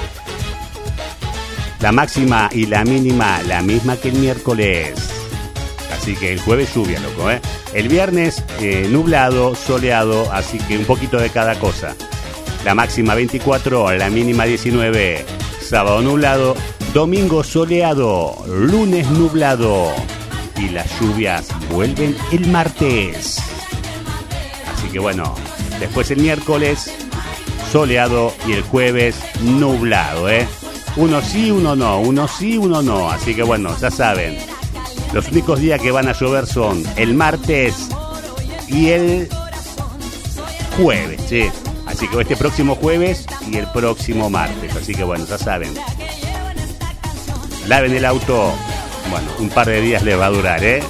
Speaker 7: La máxima y la mínima la misma que el miércoles. Así que el jueves lluvia, loco, ¿eh? El viernes eh, nublado, soleado, así que un poquito de cada cosa. La máxima veinticuatro, la mínima diecinueve. Sábado nublado, domingo soleado, lunes nublado. Y las lluvias vuelven el martes. Así que bueno, después el miércoles soleado y el jueves nublado, ¿eh? Uno sí, uno no, uno sí, uno no. Así que bueno, ya saben, los únicos días que van a llover son el martes y el jueves, ¿sí? Así que este próximo jueves y el próximo martes. Así que bueno, ya saben. Laven el auto. Bueno, un par de días les va a durar, ¿eh?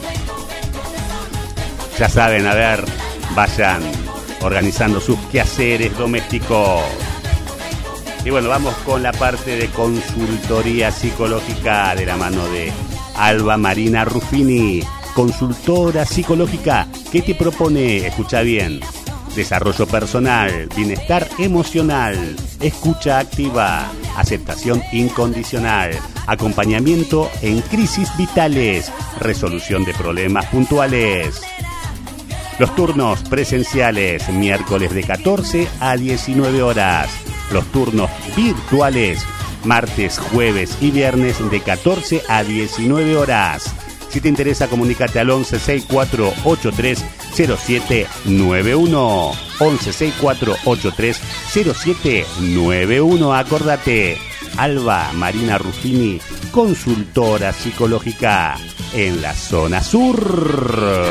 Speaker 7: Ya saben, a ver, vayan organizando sus quehaceres domésticos. Y bueno, vamos con la parte de consultoría psicológica de la mano de Alba Marina Ruffini, consultora psicológica. ¿Qué te propone? Escucha bien. Desarrollo personal, bienestar emocional, escucha activa, aceptación incondicional, acompañamiento en crisis vitales, resolución de problemas puntuales. Los turnos presenciales, miércoles de catorce a diecinueve horas. Los turnos virtuales, martes, jueves y viernes de catorce a diecinueve horas. Si te interesa, comunícate al once sesenta y cuatro ochenta y tres cero siete nueve uno. once sesenta y cuatro ochenta y tres cero siete nueve uno. Acordate, Alba Marina Ruffini, consultora psicológica en la zona sur.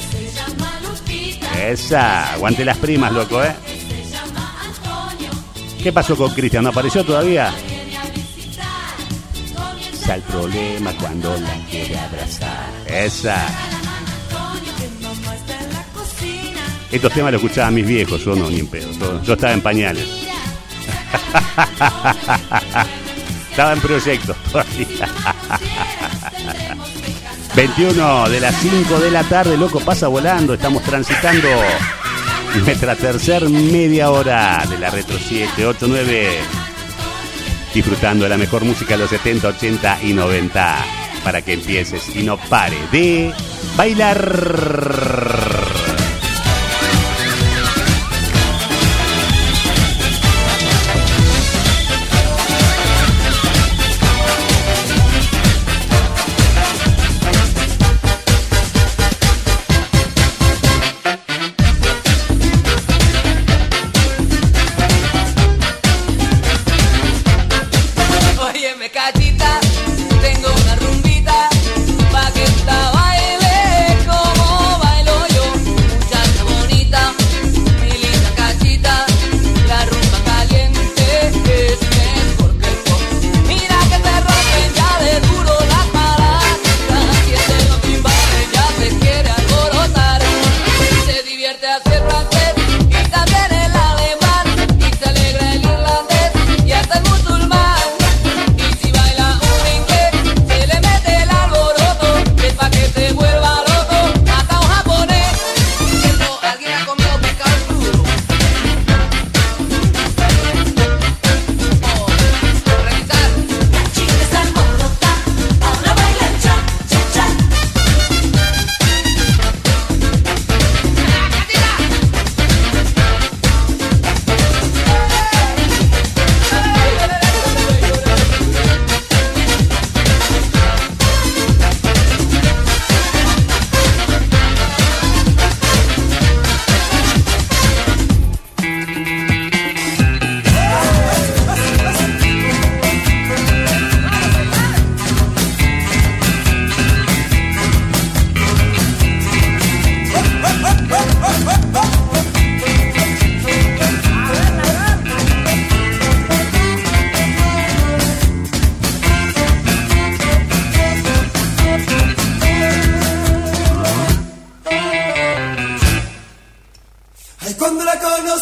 Speaker 7: Esa, aguante las primas, loco, ¿eh? ¿Qué pasó con Cristian? ¿No apareció todavía? Está el problema cuando la quiere abrazar. Esa. Estos temas los escuchaban mis viejos, yo no, ni en pedo. Yo, yo estaba en pañales. Estaba en proyecto todavía. veintiuno de las cinco de la tarde, loco, pasa volando. Estamos transitando nuestra tercer media hora de la Retro siete ocho nueve. Disfrutando de la mejor música de los setenta, ochenta y noventa. Para que empieces y no pare de bailar.
Speaker 14: Tengo una rumbita pa' que esta baile como bailo yo.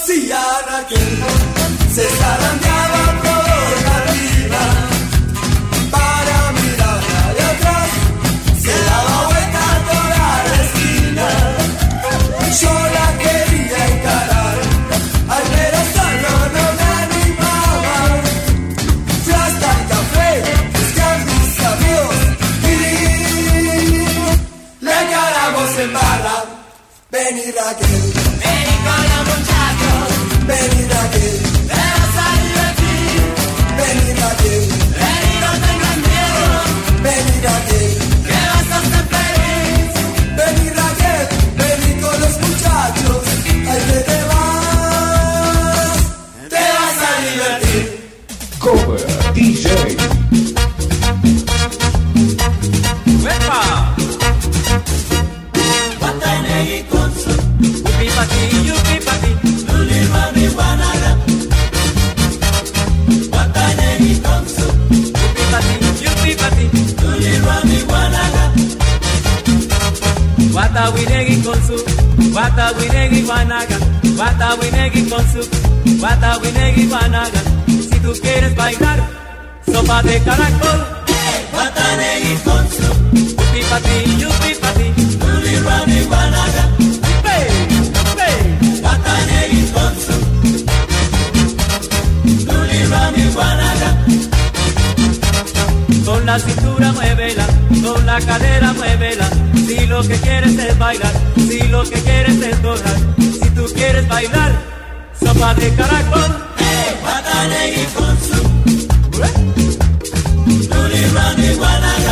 Speaker 15: hacía Raquel, se zarandeaba por la vida para mirarla de atrás, se daba vuelta a toda la esquina. Yo la quería encarar, al ver solo no me animaba. Fui hasta el café, busqué a mis amigos y le encaramos en barra. Vení Raquel, vení con los muchachos, vení Raquel, te vas a divertir. Vení Raquel, vení no tengas miedo, vení Raquel, que vas a ser feliz. Vení Raquel, vení con los muchachos, ahí te, te vas, te vas a divertir.
Speaker 1: Cover D J.
Speaker 15: ¡Epa! Guatanegui con su yupi pati, yupi pati, luli mami guanaga. Guatanegui con su yupi pati, yupi pati, luli mami guanaga. Guatawinegui con su, guatawinegui guanaga. Guatawinegui con su, guatawinegui guanaga. Si tú quieres bailar sopa de caracol, Guatanegui con su yupi pati, yupi pati, luli mami guanaga. Hey, hey, Guatanegui con su luli mami guanaga. Con la cintura muévela, con la cadera muévela. Si lo que quieres es bailar, si lo que quieres es gozar, si tú quieres bailar sopa de caracol, hey, Guatanegui con su luli mami guanaga.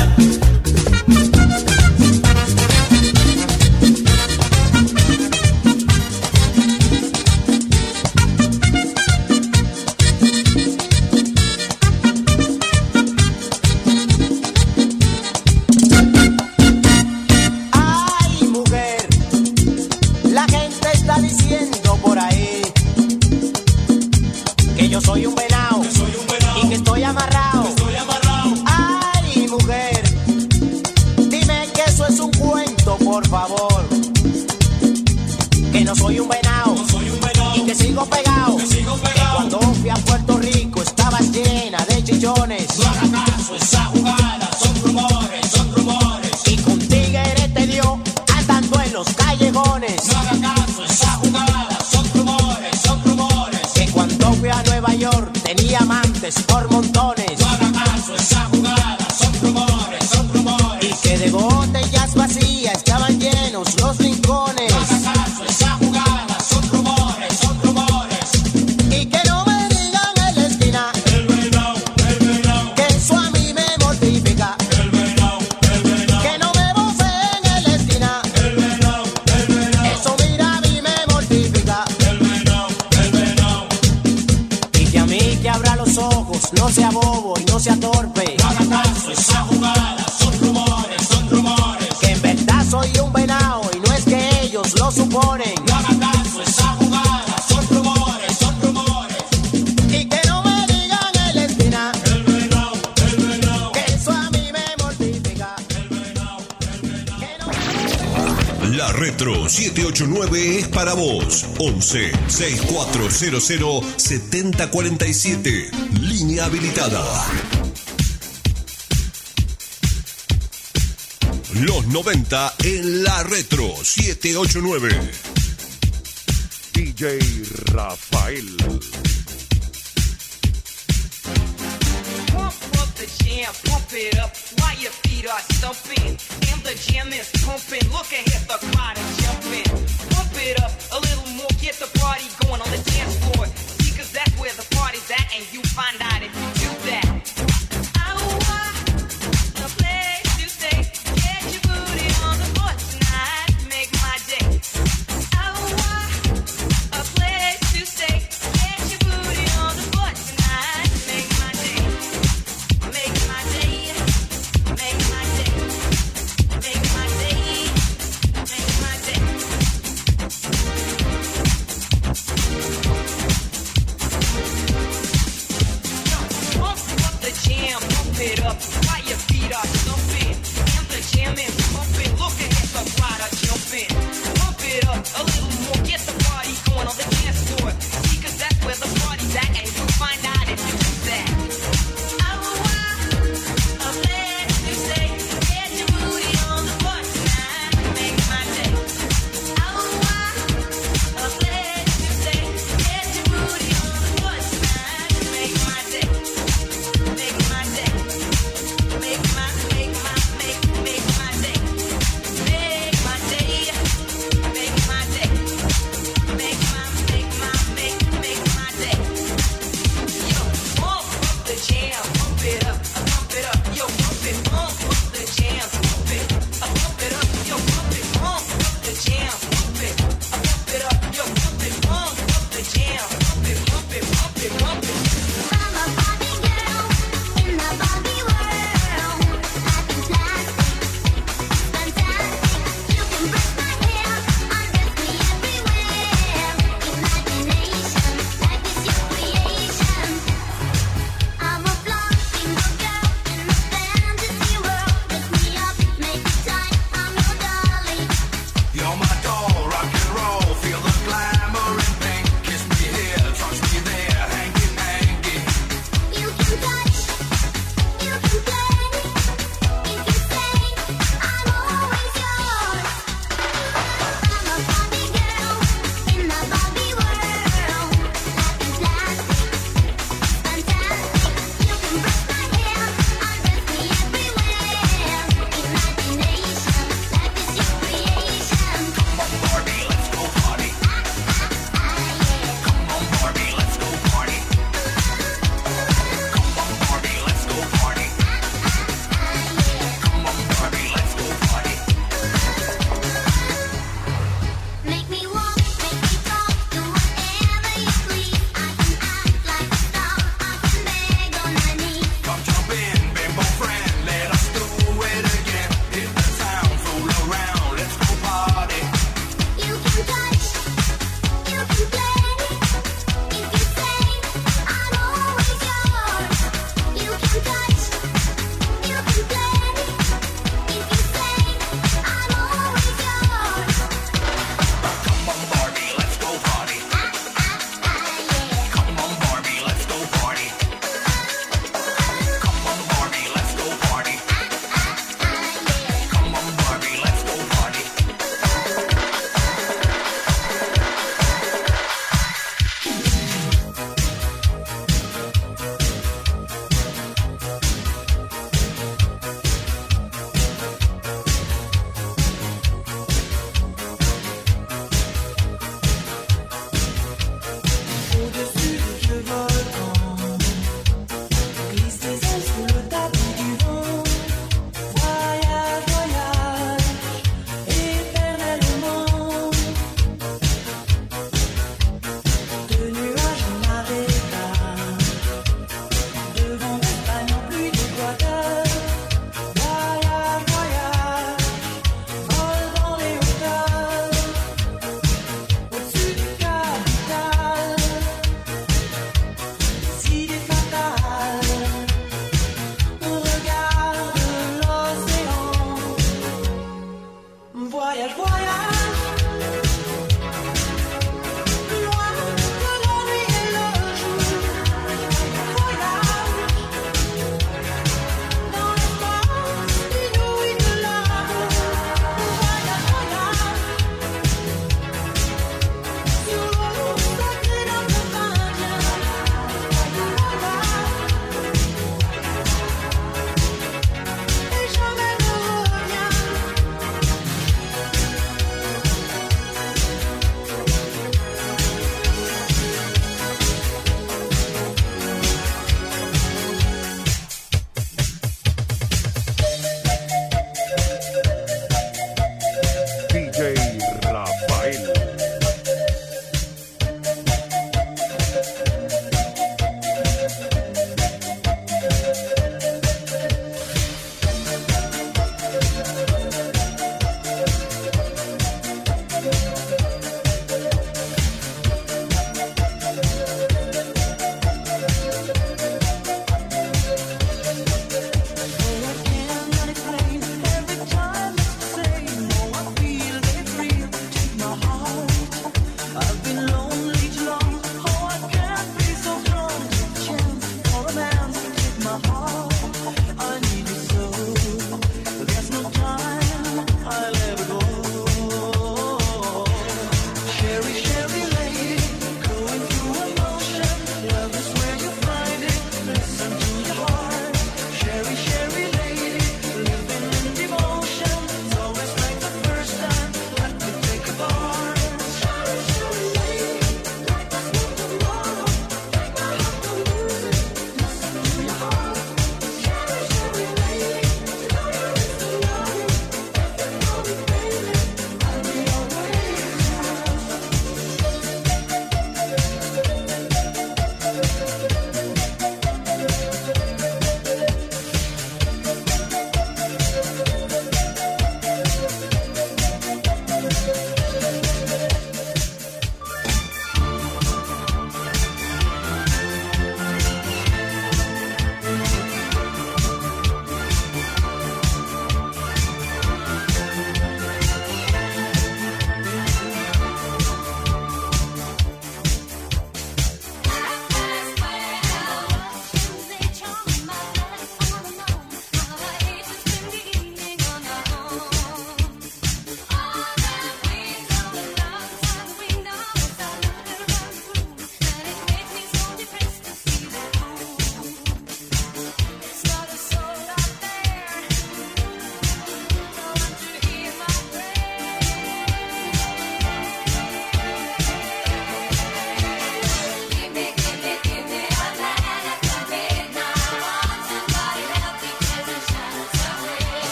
Speaker 16: Ay, mujer, la gente está diciendo por ahí que yo soy un venado y que estoy amarrado. Ay, mujer, dime que eso es un cuento, por favor. Que no soy un venado y que sigo pegado. Que cuando fui a Puerto Rico estaba llena de chillones. No hagas caso, esa jugada son rumores, son rumores. Y con tigre te dio andando en los callejones. No hagas caso, esa jugada son rumores, son rumores. Que cuando fui a Nueva York tenía amantes por montones. No hagas caso, esa jugada son rumores, son rumores. Y que de botellas vacías estaban llenos los rincones. No hagas caso, esa jugada son rumores, son rumores. Y que no me digan en la esquina el venao, el venao, que eso a mí me mortifica. El venao, el venao, que no me voceen en la esquina. El venao, el venao, eso mira a mí me mortifica. El venao, el venao. Y que a mí que abra los ojos, no sea bobo y no sea torpe. No haga caso, esa jugada son rumores, son rumores. Que en verdad soy un venao y no es que ellos lo suponen. No haga caso, esa jugada son rumores, son rumores. Y que no me digan en la esquina el venao, el venao, que eso a mí me mortifica. El venao, el venao. Que no...
Speaker 1: La Retro siete ocho nueve es para vos. once sesenta y cuatro cero cero setenta cuarenta y siete. Línea habilitada. Los noventa en la Retro siete ocho nueve.
Speaker 17: D J Rafael.
Speaker 18: Pump up the jam, pump it up while your feet are stumping. And the jam is pumping. Look ahead, the crowd is jumping. Pump it up a little more, get the party going on the dance floor. See, cause that's where the party's at, and you find out if you do that. I want a place to stay. Get your booty on the floor tonight. Make my day. I want a place to stay. Get your booty on the floor tonight. Make my day. Make my day. Make my day. Make my day. Make my day.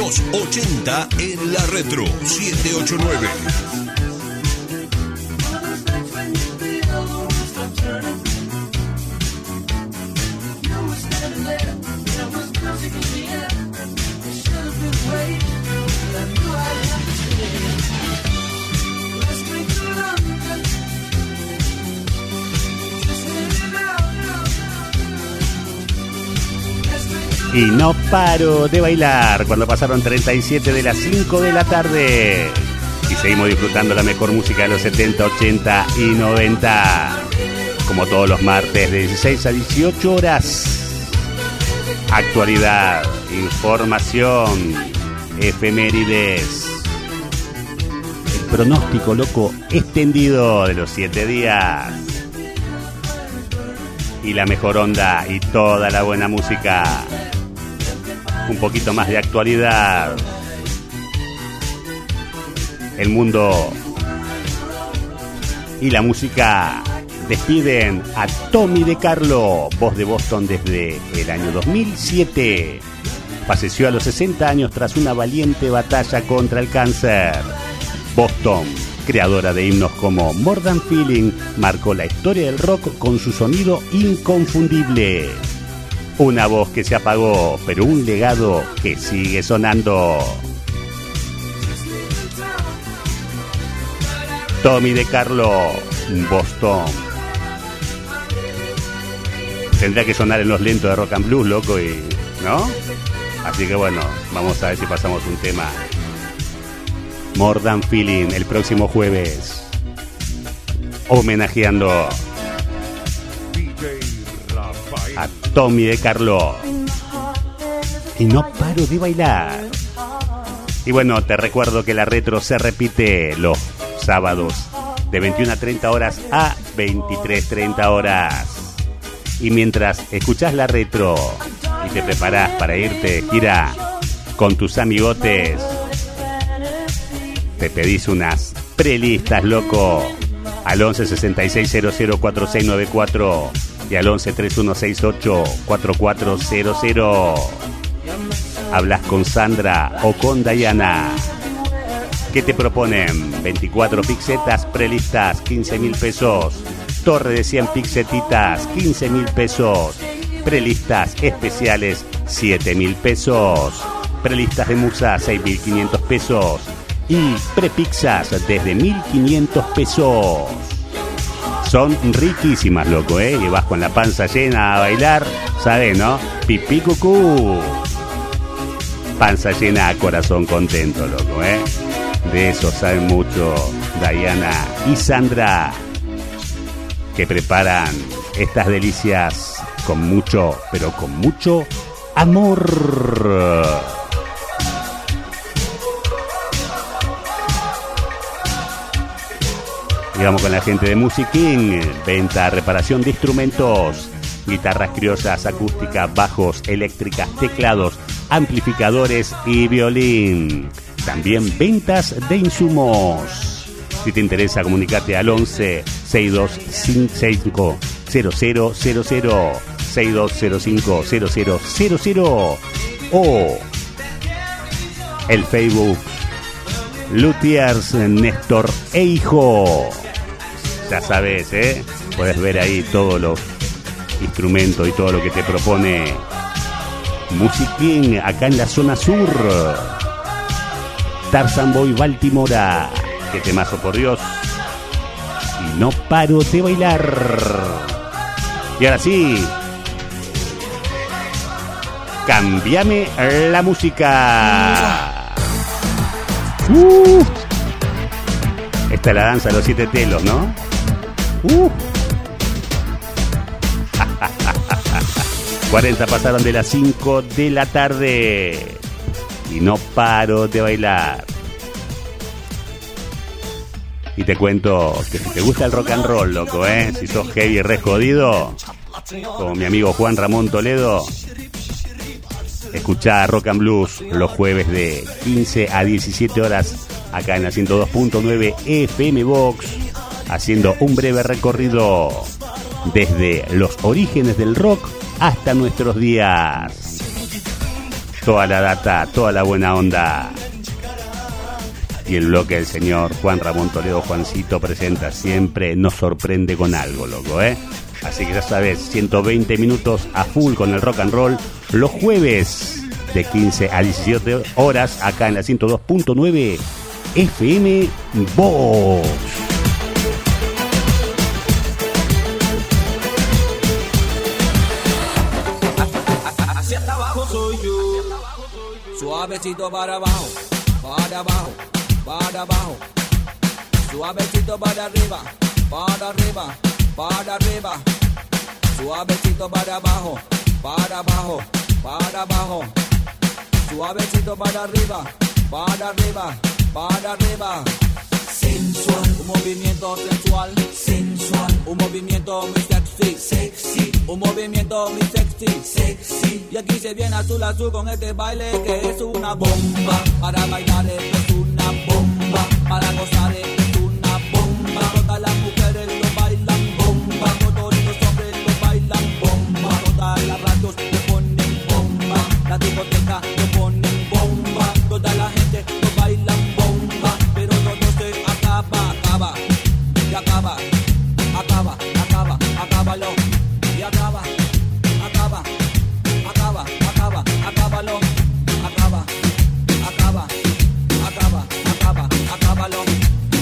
Speaker 1: los ochenta en la Retro siete ocho nueve.
Speaker 7: Y no paro de bailar cuando pasaron treinta y siete de las cinco de la tarde. Y seguimos disfrutando la mejor música de los setenta, ochenta y noventa. Como todos los martes de dieciséis a dieciocho horas. Actualidad, información, efemérides. El pronóstico loco extendido de los siete días. Y la mejor onda y toda la buena música. Un poquito más de actualidad. El mundo y la música despiden a Tommy DeCarlo, voz de Boston desde el año dos mil siete. Falleció a los sesenta años tras una valiente batalla contra el cáncer. Boston, creadora de himnos como More Than Feeling, marcó la historia del rock con su sonido inconfundible. Una voz que se apagó, pero un legado que sigue sonando. Tommy DeCarlo, Boston. Tendrá que sonar en los lentos de Rock and Blues, loco, y ¿no? Así que bueno, vamos a ver si pasamos un tema. More Than Feeling el próximo jueves, homenajeando a Tommy DeCarlo. Y no paro de bailar. Y bueno, te recuerdo que la retro se repite los sábados de veintiuna a treinta horas a veintitrés treinta horas. Y mientras escuchás la retro y te preparás para irte de gira con tus amigotes, te pedís unas prelistas, loco, al once sesenta y seis cero cero cuatro seis nueve cuatro y al once treinta y uno sesenta y ocho cuarenta y cuatro cero cero. Hablas con Sandra o con Diana. ¿Qué te proponen? veinticuatro pixetas, prelistas, quince mil pesos. Torre de cien pixetitas, quince mil pesos. Prelistas especiales, siete mil pesos. Prelistas de musa, seis mil quinientos pesos. Y prepixas desde mil quinientos pesos. Son riquísimas, loco, ¿eh? Y vas con la panza llena a bailar, ¿sabes, no? Pipí cucú. Panza llena, corazón contento, loco, ¿eh? De eso saben mucho Diana y Sandra, que preparan estas delicias con mucho, pero con mucho amor. Y vamos con la gente de Music King. Venta, reparación de instrumentos, guitarras criollas, acústicas, bajos, eléctricas, teclados, amplificadores y violín. También ventas de insumos. Si te interesa, comunicate al once sesenta y dos cinco cero cero cero cero, sesenta y dos cero cinco cero cero cero cero o el Facebook Luthiers Néstor e Hijo. Ya sabes, ¿eh? Puedes ver ahí todos los instrumentos y todo lo que te propone Music King acá en la zona sur. Tarzan Boy Baltimora. Qué temazo, por Dios. Y no paro de bailar. Y ahora sí, cambiame la música. Uh. Esta es la danza de los siete telos, ¿no? Uh. cuarenta pasaron de las cinco de la tarde. Y no paro de bailar. Y te cuento que si te gusta el rock and roll, loco, ¿eh? Si sos heavy y re jodido, como mi amigo Juan Ramón Toledo, escuchá Rock and Blues los jueves de quince a diecisiete horas acá en la ciento dos punto nueve F M Box, haciendo un breve recorrido desde los orígenes del rock hasta nuestros días. toda la data, toda la buena onda. Y el bloque del señor Juan Ramón Toledo, Juancito, presenta siempre, nos sorprende con algo, loco, ¿eh? Así que ya sabes, ciento veinte minutos a full con el rock and roll, los jueves de quince a diecisiete horas, acá en la ciento dos punto nueve F M Voz.
Speaker 14: Hacia abajo soy yo, suavecito para abajo, para abajo, para abajo, suavecito para arriba, para arriba, para arriba, suavecito para abajo, para abajo, para abajo, suavecito para arriba, para arriba, para arriba. Sensual, un movimiento sensual, sensual, un movimiento muy sexy, sexy, un movimiento muy sexy, sexy. Y aquí se viene azul azul con este baile que es una bomba. Para bailar esto es una bomba, para gozar esto es una bomba. Todas las mujeres lo bailan bomba, todos los hombres lo bailan bomba. Todas las radios lo ponen bomba, la discoteca lo ponen bomba. Toda la gente lo bailan bomba, pero todo se acaba, acaba, y acaba, acaba, acaba, acábalo, y acaba, acaba, acaba, acaba, acábalo, acaba, acaba, acaba, acaba, acábalo,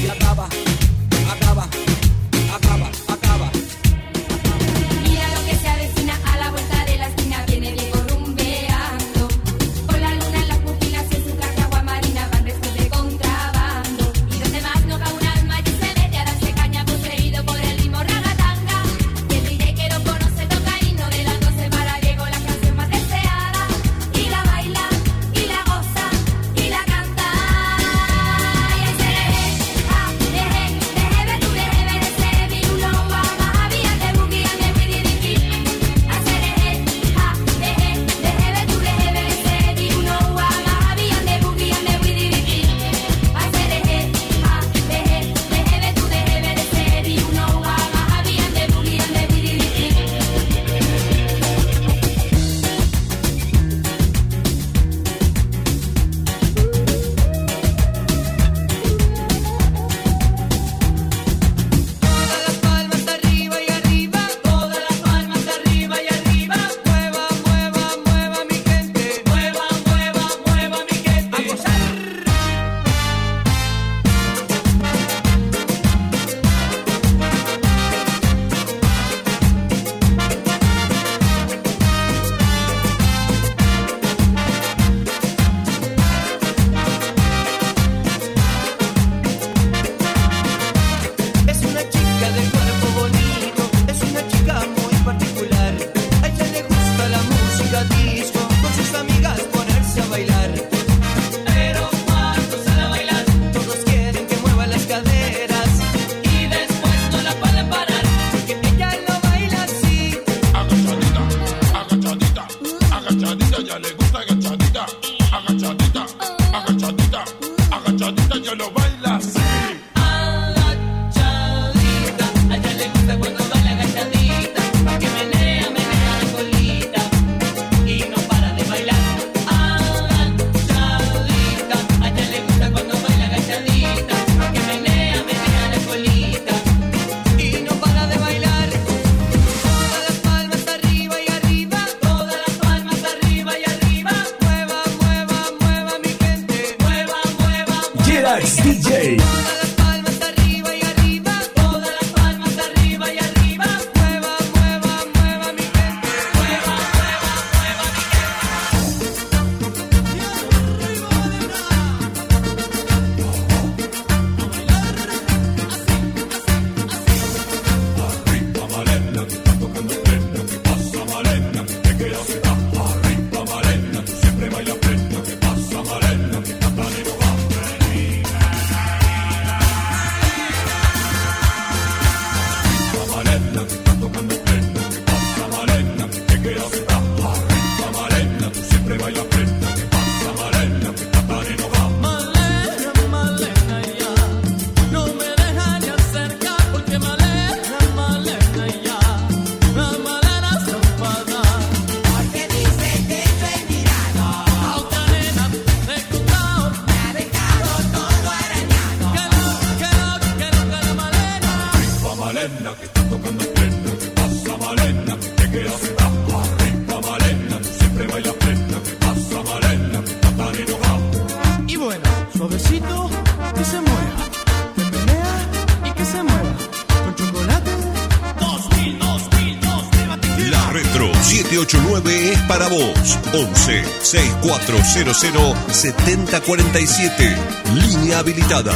Speaker 1: Malena, plena, ¿qué pasa, Malena? ¿Te quedas arriba, Malena? Tú siempre bailas plena, ¿qué pasa, Malena? Estás tan enojado.
Speaker 15: Y bueno, suavecito, que se mueva, que menea y que se mueva. Con chocolate, dos mil, dos mil, dos mil.
Speaker 1: La Retro siete ocho nueve es para vos. once, sesenta y cuatro cero cero, setenta cuarenta y siete. Línea habilitada.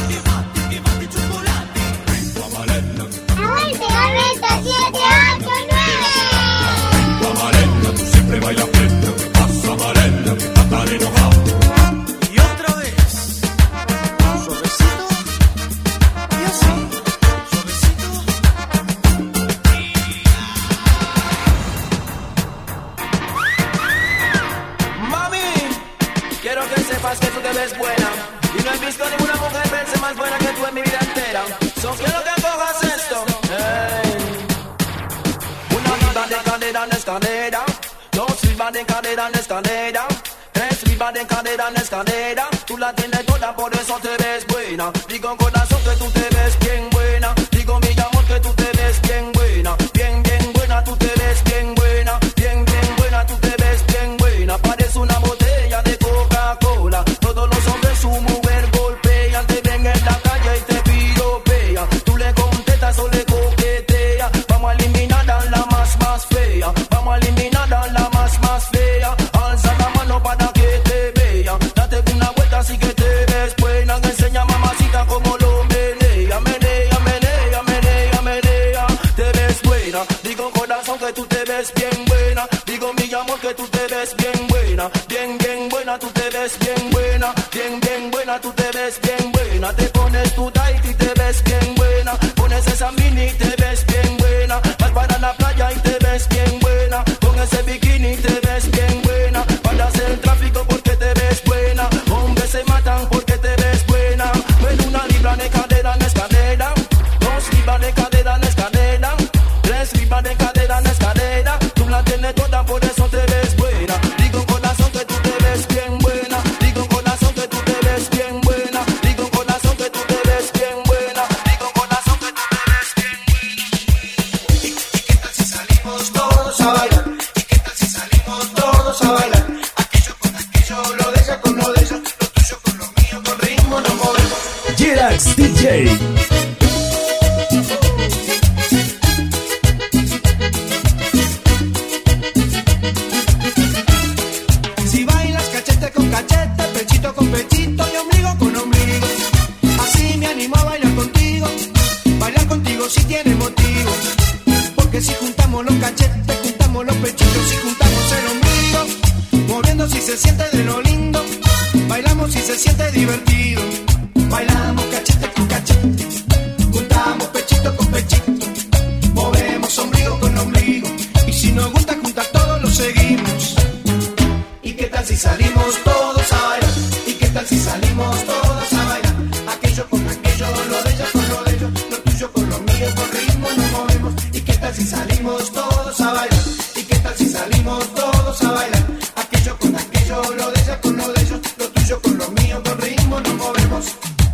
Speaker 4: ¡Aguante, Gaveta siete ocho nueve!
Speaker 1: Malena, tú siempre bailas plena, ¿qué pasa, Malena? Que estás tan enojado.
Speaker 15: Y otra vez, suavecito, y así, suavecito.
Speaker 18: Mami, quiero que sepas que tú te ves buena. Y no he visto ninguna mujer verse más buena que tú en mi vida entera. So quiero que cojas esto. Hey. Una vida de cadera en escalera. Dos vivas de cadera en escalera. Tres vivas de cadera en escalera. Tú la tienes toda, por eso te ves buena. Digo corazón que tú te ves bien buena. Digo mi amor que tú te ves bien buena. Bien, bien buena, tú te ves bien buena. Bien, bien buena, tú te ves bien buena. Parece una botella de Coca-Cola. Todos los hombres su mujer golpean. Te ven en la calle y te piropean. Tú le contestas o le coqueteas. Vamos a eliminar a la más más fea. Vamos a eliminar a la más más fea. Alza la mano para que te vean. Date una vuelta así que te ves buena. Enseña mamacita como lo menea. Menea, menea, menea, menea. Te ves buena. Digo corazón que tú te ves bien buena. Digo mi amor que tú te ves bien buena. Bien, bien buena, tú te ves bien buena. Bien, bien buena, tú te ves bien buena. Te pones tu tight y te ves bien buena. Pones esa mini y te ves bien buena. Vas para la playa y te ves bien buena. Con ese bikini te ves bien buena. Paras el tráfico porque te ves buena. Hombres se matan porque te ves buena. Ven una libra de cadera en escalera. Dos libras de cadera en escalera. Tres libras de cadera en escalera. Tú la tienes toda, por eso te ves buena. Digo corazón que tú te ves bien buena. Digo corazón que tú te ves bien buena. Digo corazón que tú te ves bien buena. Digo corazón que tú te ves bien buena. ¿Y, y qué tal si salimos todos a bailar? ¿Y qué tal si salimos todos a bailar? Aquello con aquello, lo de ella con lo de ella, lo tuyo con lo mío, con ritmo nos movemos.
Speaker 19: Jerax D J.
Speaker 15: Si bailas cachete con cachete, pechito con pechito y ombligo con ombligo. Así me animo a bailar contigo. Bailar contigo si tiene motivo. Porque si juntamos los cachetes, juntamos los pechitos y juntamos el ombligo. Moviendo si se siente de lo lindo. Bailamos si se siente divertido. Bailamos cachete con cachete. Juntamos pechito con pechito. Movemos ombligo con ombligo. Y si nos gusta juntar todos lo seguimos. ¿Y qué tal si salimos todos a bailar? ¿Y qué tal si salimos todos a bailar? Aquello con aquello, lo de ella con lo de ellos, lo tuyo con lo mío, con ritmo nos movemos. ¿Y qué tal si salimos todos a bailar? ¿Y qué tal si salimos todos a bailar? Aquello con aquello, lo de ella con lo de ellos, lo tuyo con lo mío, con ritmo nos movemos.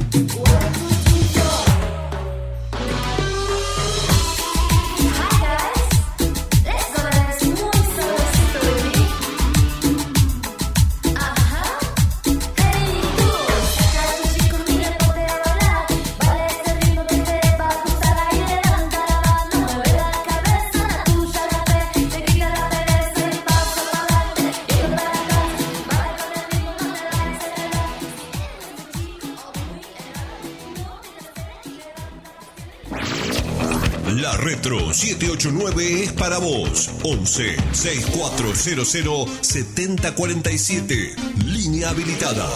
Speaker 1: La Retro siete ocho nueve es para vos. once, sesenta y cuatro cero cero, setenta cuarenta y siete. Línea habilitada.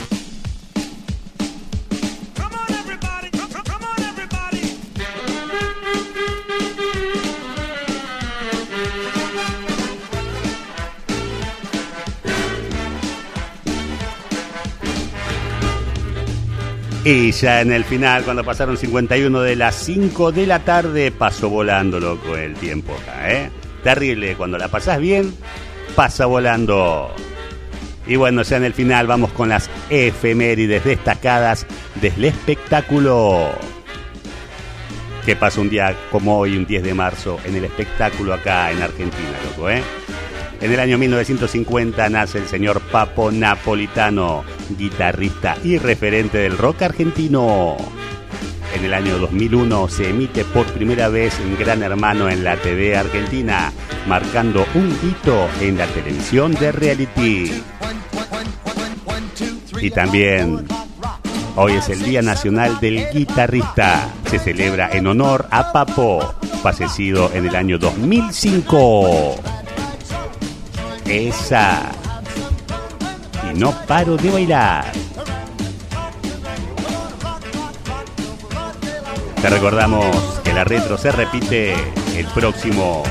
Speaker 7: Y ya en el final, cuando pasaron cincuenta y uno de las cinco de la tarde, pasó volando, loco, el tiempo acá, ¿eh? Terrible, cuando la pasás bien, pasa volando. Y bueno, ya en el final vamos con las efemérides destacadas del espectáculo. ¿Qué pasa un día como hoy, un diez de marzo, en el espectáculo acá en Argentina, loco, eh? En el año mil novecientos cincuenta nace el señor Papo Napolitano, guitarrista y referente del rock argentino. En el año dos mil uno se emite por primera vez en Gran Hermano en la T V argentina, marcando un hito en la televisión de reality. Y también hoy es el Día Nacional del Guitarrista. Se celebra en honor a Papo, fallecido en el año dos mil cinco. Esa. Y no paro de bailar. Te recordamos que la retro se repite el próximo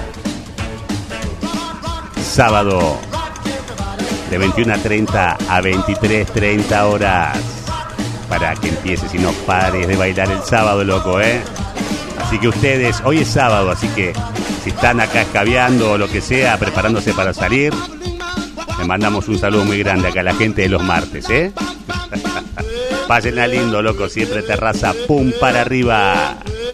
Speaker 7: sábado de veintiuna treinta a veintitrés treinta horas, para que empieces y no pares de bailar el sábado, loco, ¿eh? Así que ustedes, hoy es sábado, así que si están acá escabeando o lo que sea, preparándose para salir, le mandamos un saludo muy grande acá a la gente de los martes, ¿eh? Pásenla lindo, loco, siempre terraza, pum para arriba.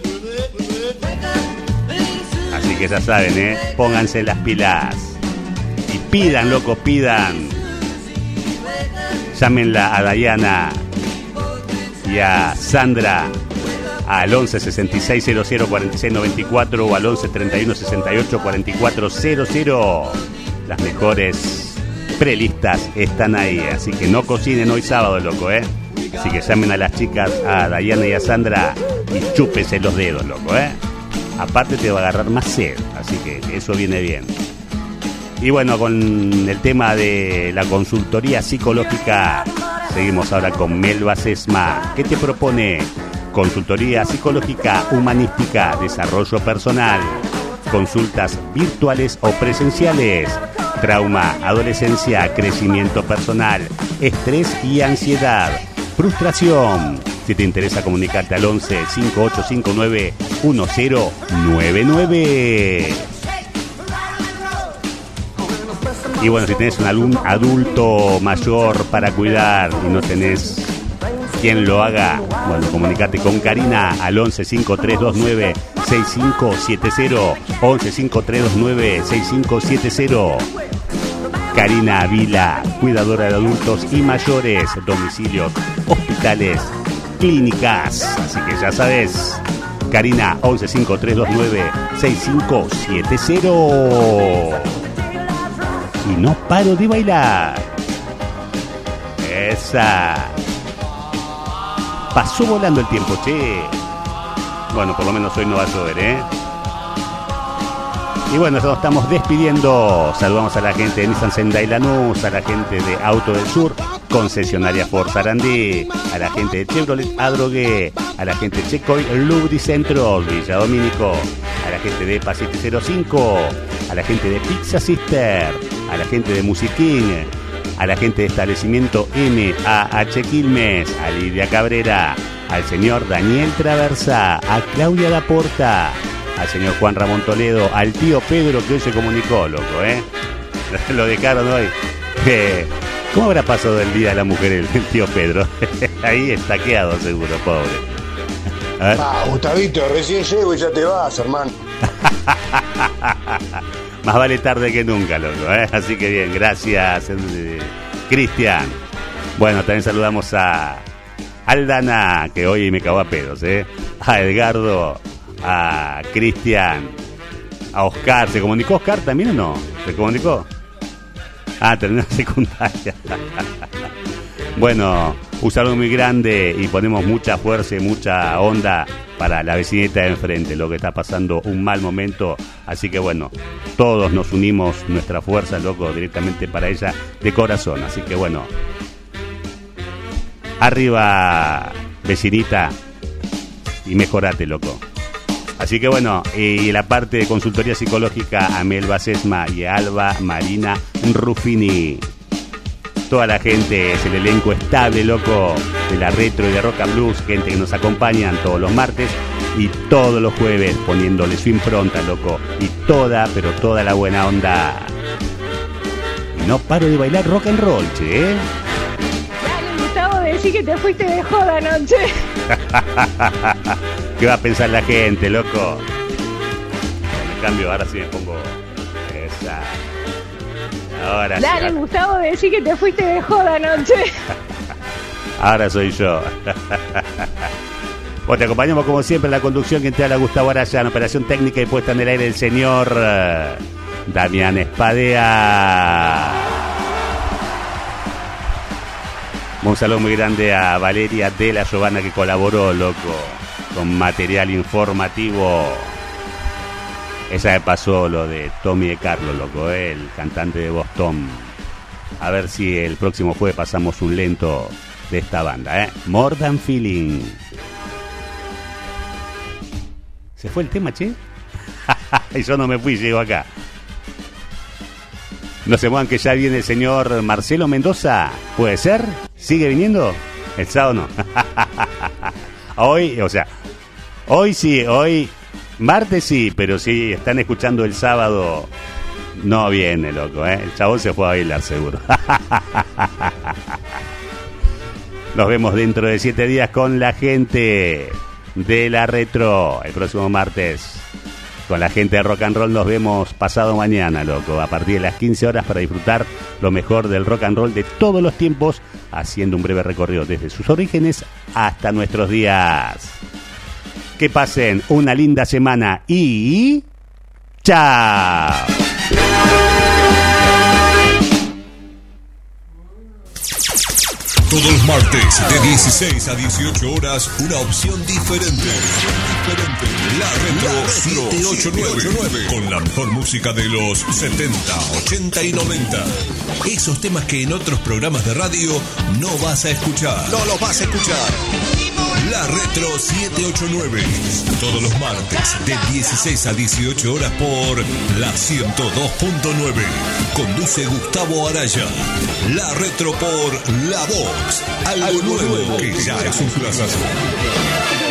Speaker 7: Así que ya saben, ¿eh? Pónganse las pilas. Y pidan, loco, pidan. Llámenla a Dayana y a Sandra al once sesenta y seis cero cero cuarenta y seis noventa y cuatro o al once treinta y uno sesenta y ocho cuarenta y cuatro cero cero. Las mejores prelistas están ahí, así que no cocinen hoy sábado, loco, ¿eh? Así que llamen a las chicas, a Dayana y a Sandra, y chúpese los dedos, loco, ¿eh? Aparte te va a agarrar más sed, así que eso viene bien. Y bueno, con el tema de la consultoría psicológica, seguimos ahora con Melba Sesma. ¿Qué te propone? Consultoría psicológica humanística, desarrollo personal, consultas virtuales o presenciales, trauma, adolescencia, crecimiento personal, estrés y ansiedad, frustración. Si te interesa, comunicarte al once cinco ocho cinco nueve uno cero nueve nueve. Y bueno, si tenés un algún adulto mayor para cuidar y no tenés quien lo haga, bueno, comunicate con Karina al once cinco tres dos nueve seis cinco siete cero, once cinco tres dos nueve seis cinco siete cero. Karina Avila, cuidadora de adultos y mayores, domicilios, hospitales, clínicas. Así que ya sabes, Karina, once cinco tres dos nueve seis cinco siete cero. Y no paro de bailar. Esa. Pasó volando el tiempo, che. Bueno, por lo menos hoy no va a llover, ¿eh? Y bueno, nos estamos despidiendo. Saludamos a la gente de Nissan Sendai Lanús, a la gente de Auto del Sur, concesionaria Ford Sarandí, a la gente de Chevrolet Adrogué, a la gente de Checoy Lubricentros, Villa Domínico, a la gente de E P A siete cero cinco, a la gente de Pizza Sister, a la gente de Musiquín, a la gente de Establecimiento M A H Quilmes, a Lidia Cabrera, al señor Daniel Traversa, a Claudia Laporta, al señor Juan Ramón Toledo, al tío Pedro, que hoy se comunicó, loco, ¿eh? Lo dejaron hoy. Eh, ¿Cómo habrá pasado el día de la mujer el, el tío Pedro? Ahí estaqueado seguro, pobre. A ver.
Speaker 10: Ah, Gustavito, recién llego y ya te vas, hermano.
Speaker 7: Más vale tarde que nunca, loco, ¿eh? Así que bien, gracias, eh, Cristian. Bueno, también saludamos a Aldana, que hoy me cagó a pedos, ¿eh? A Edgardo, a Cristian, a Oscar. ¿Se comunicó Oscar también o no? ¿Se comunicó? Ah, terminó la secundaria. Bueno, un saludo muy grande y ponemos mucha fuerza y mucha onda para la vecinita de enfrente, lo que está pasando un mal momento. Así que bueno, todos nos unimos nuestra fuerza, loco, directamente para ella de corazón. Así que bueno, arriba, vecinita, y mejorate, loco. Así que bueno, y la parte de consultoría psicológica a Melba Sesma y a Alba Marina Ruffini. Toda la gente, es el elenco estable, loco, de la retro y de rock and blues, gente que nos acompañan todos los martes y todos los jueves, poniéndole su impronta, loco, y toda, pero toda la buena onda. Y no paro de bailar rock and roll, che, ¿eh?
Speaker 8: Dale, Gustavo, decí que te fuiste de joda anoche.
Speaker 7: ¿Qué va a pensar la gente, loco? En cambio, ahora sí me pongo esa. Ahora
Speaker 8: Dale,
Speaker 7: sí.
Speaker 8: Gustavo, decí que te fuiste de joda anoche.
Speaker 7: Ahora soy yo. Bueno, te acompañamos como siempre en la conducción que te habla Gustavo Araya, en operación técnica y puesta en el aire el señor eh, Damián Espadea. Un saludo muy grande a Valeria de la Giovanna que colaboró, loco, con material informativo. Esa me pasó lo de Tommy de Carlos, loco, eh, el cantante de Boston. A ver si el próximo jueves pasamos un lento de esta banda, ¿eh? More Than Feeling. ¿Se fue el tema, che? Y yo no me fui, llego acá. No se muevan que ya viene el señor Marcelo Mendoza. ¿Puede ser? ¿Sigue viniendo? El sábado no. Hoy, o sea, hoy sí, hoy, martes sí, pero si están escuchando el sábado, no viene, loco, ¿eh? El chabón se fue a bailar, seguro. Nos vemos dentro de siete días con la gente de la Retro. El próximo martes con la gente de Rock and Roll nos vemos pasado mañana, loco, a partir de las quince horas para disfrutar lo mejor del rock and roll de todos los tiempos, haciendo un breve recorrido desde sus orígenes hasta nuestros días. Que pasen una linda semana y ¡chao!
Speaker 1: Todos los martes de dieciséis a dieciocho horas, una opción diferente. Diferente. La Retro siete ocho nueve. Con la mejor música de los setenta, ochenta y noventa. Esos temas que en otros programas de radio no vas a escuchar. No los vas a escuchar. La Retro siete ocho nueve. Todos los martes de dieciséis a dieciocho horas por la ciento dos punto nueve. Conduce Gustavo Araya. La Retro por La Voz. Algo nuevo que ya es un clásico.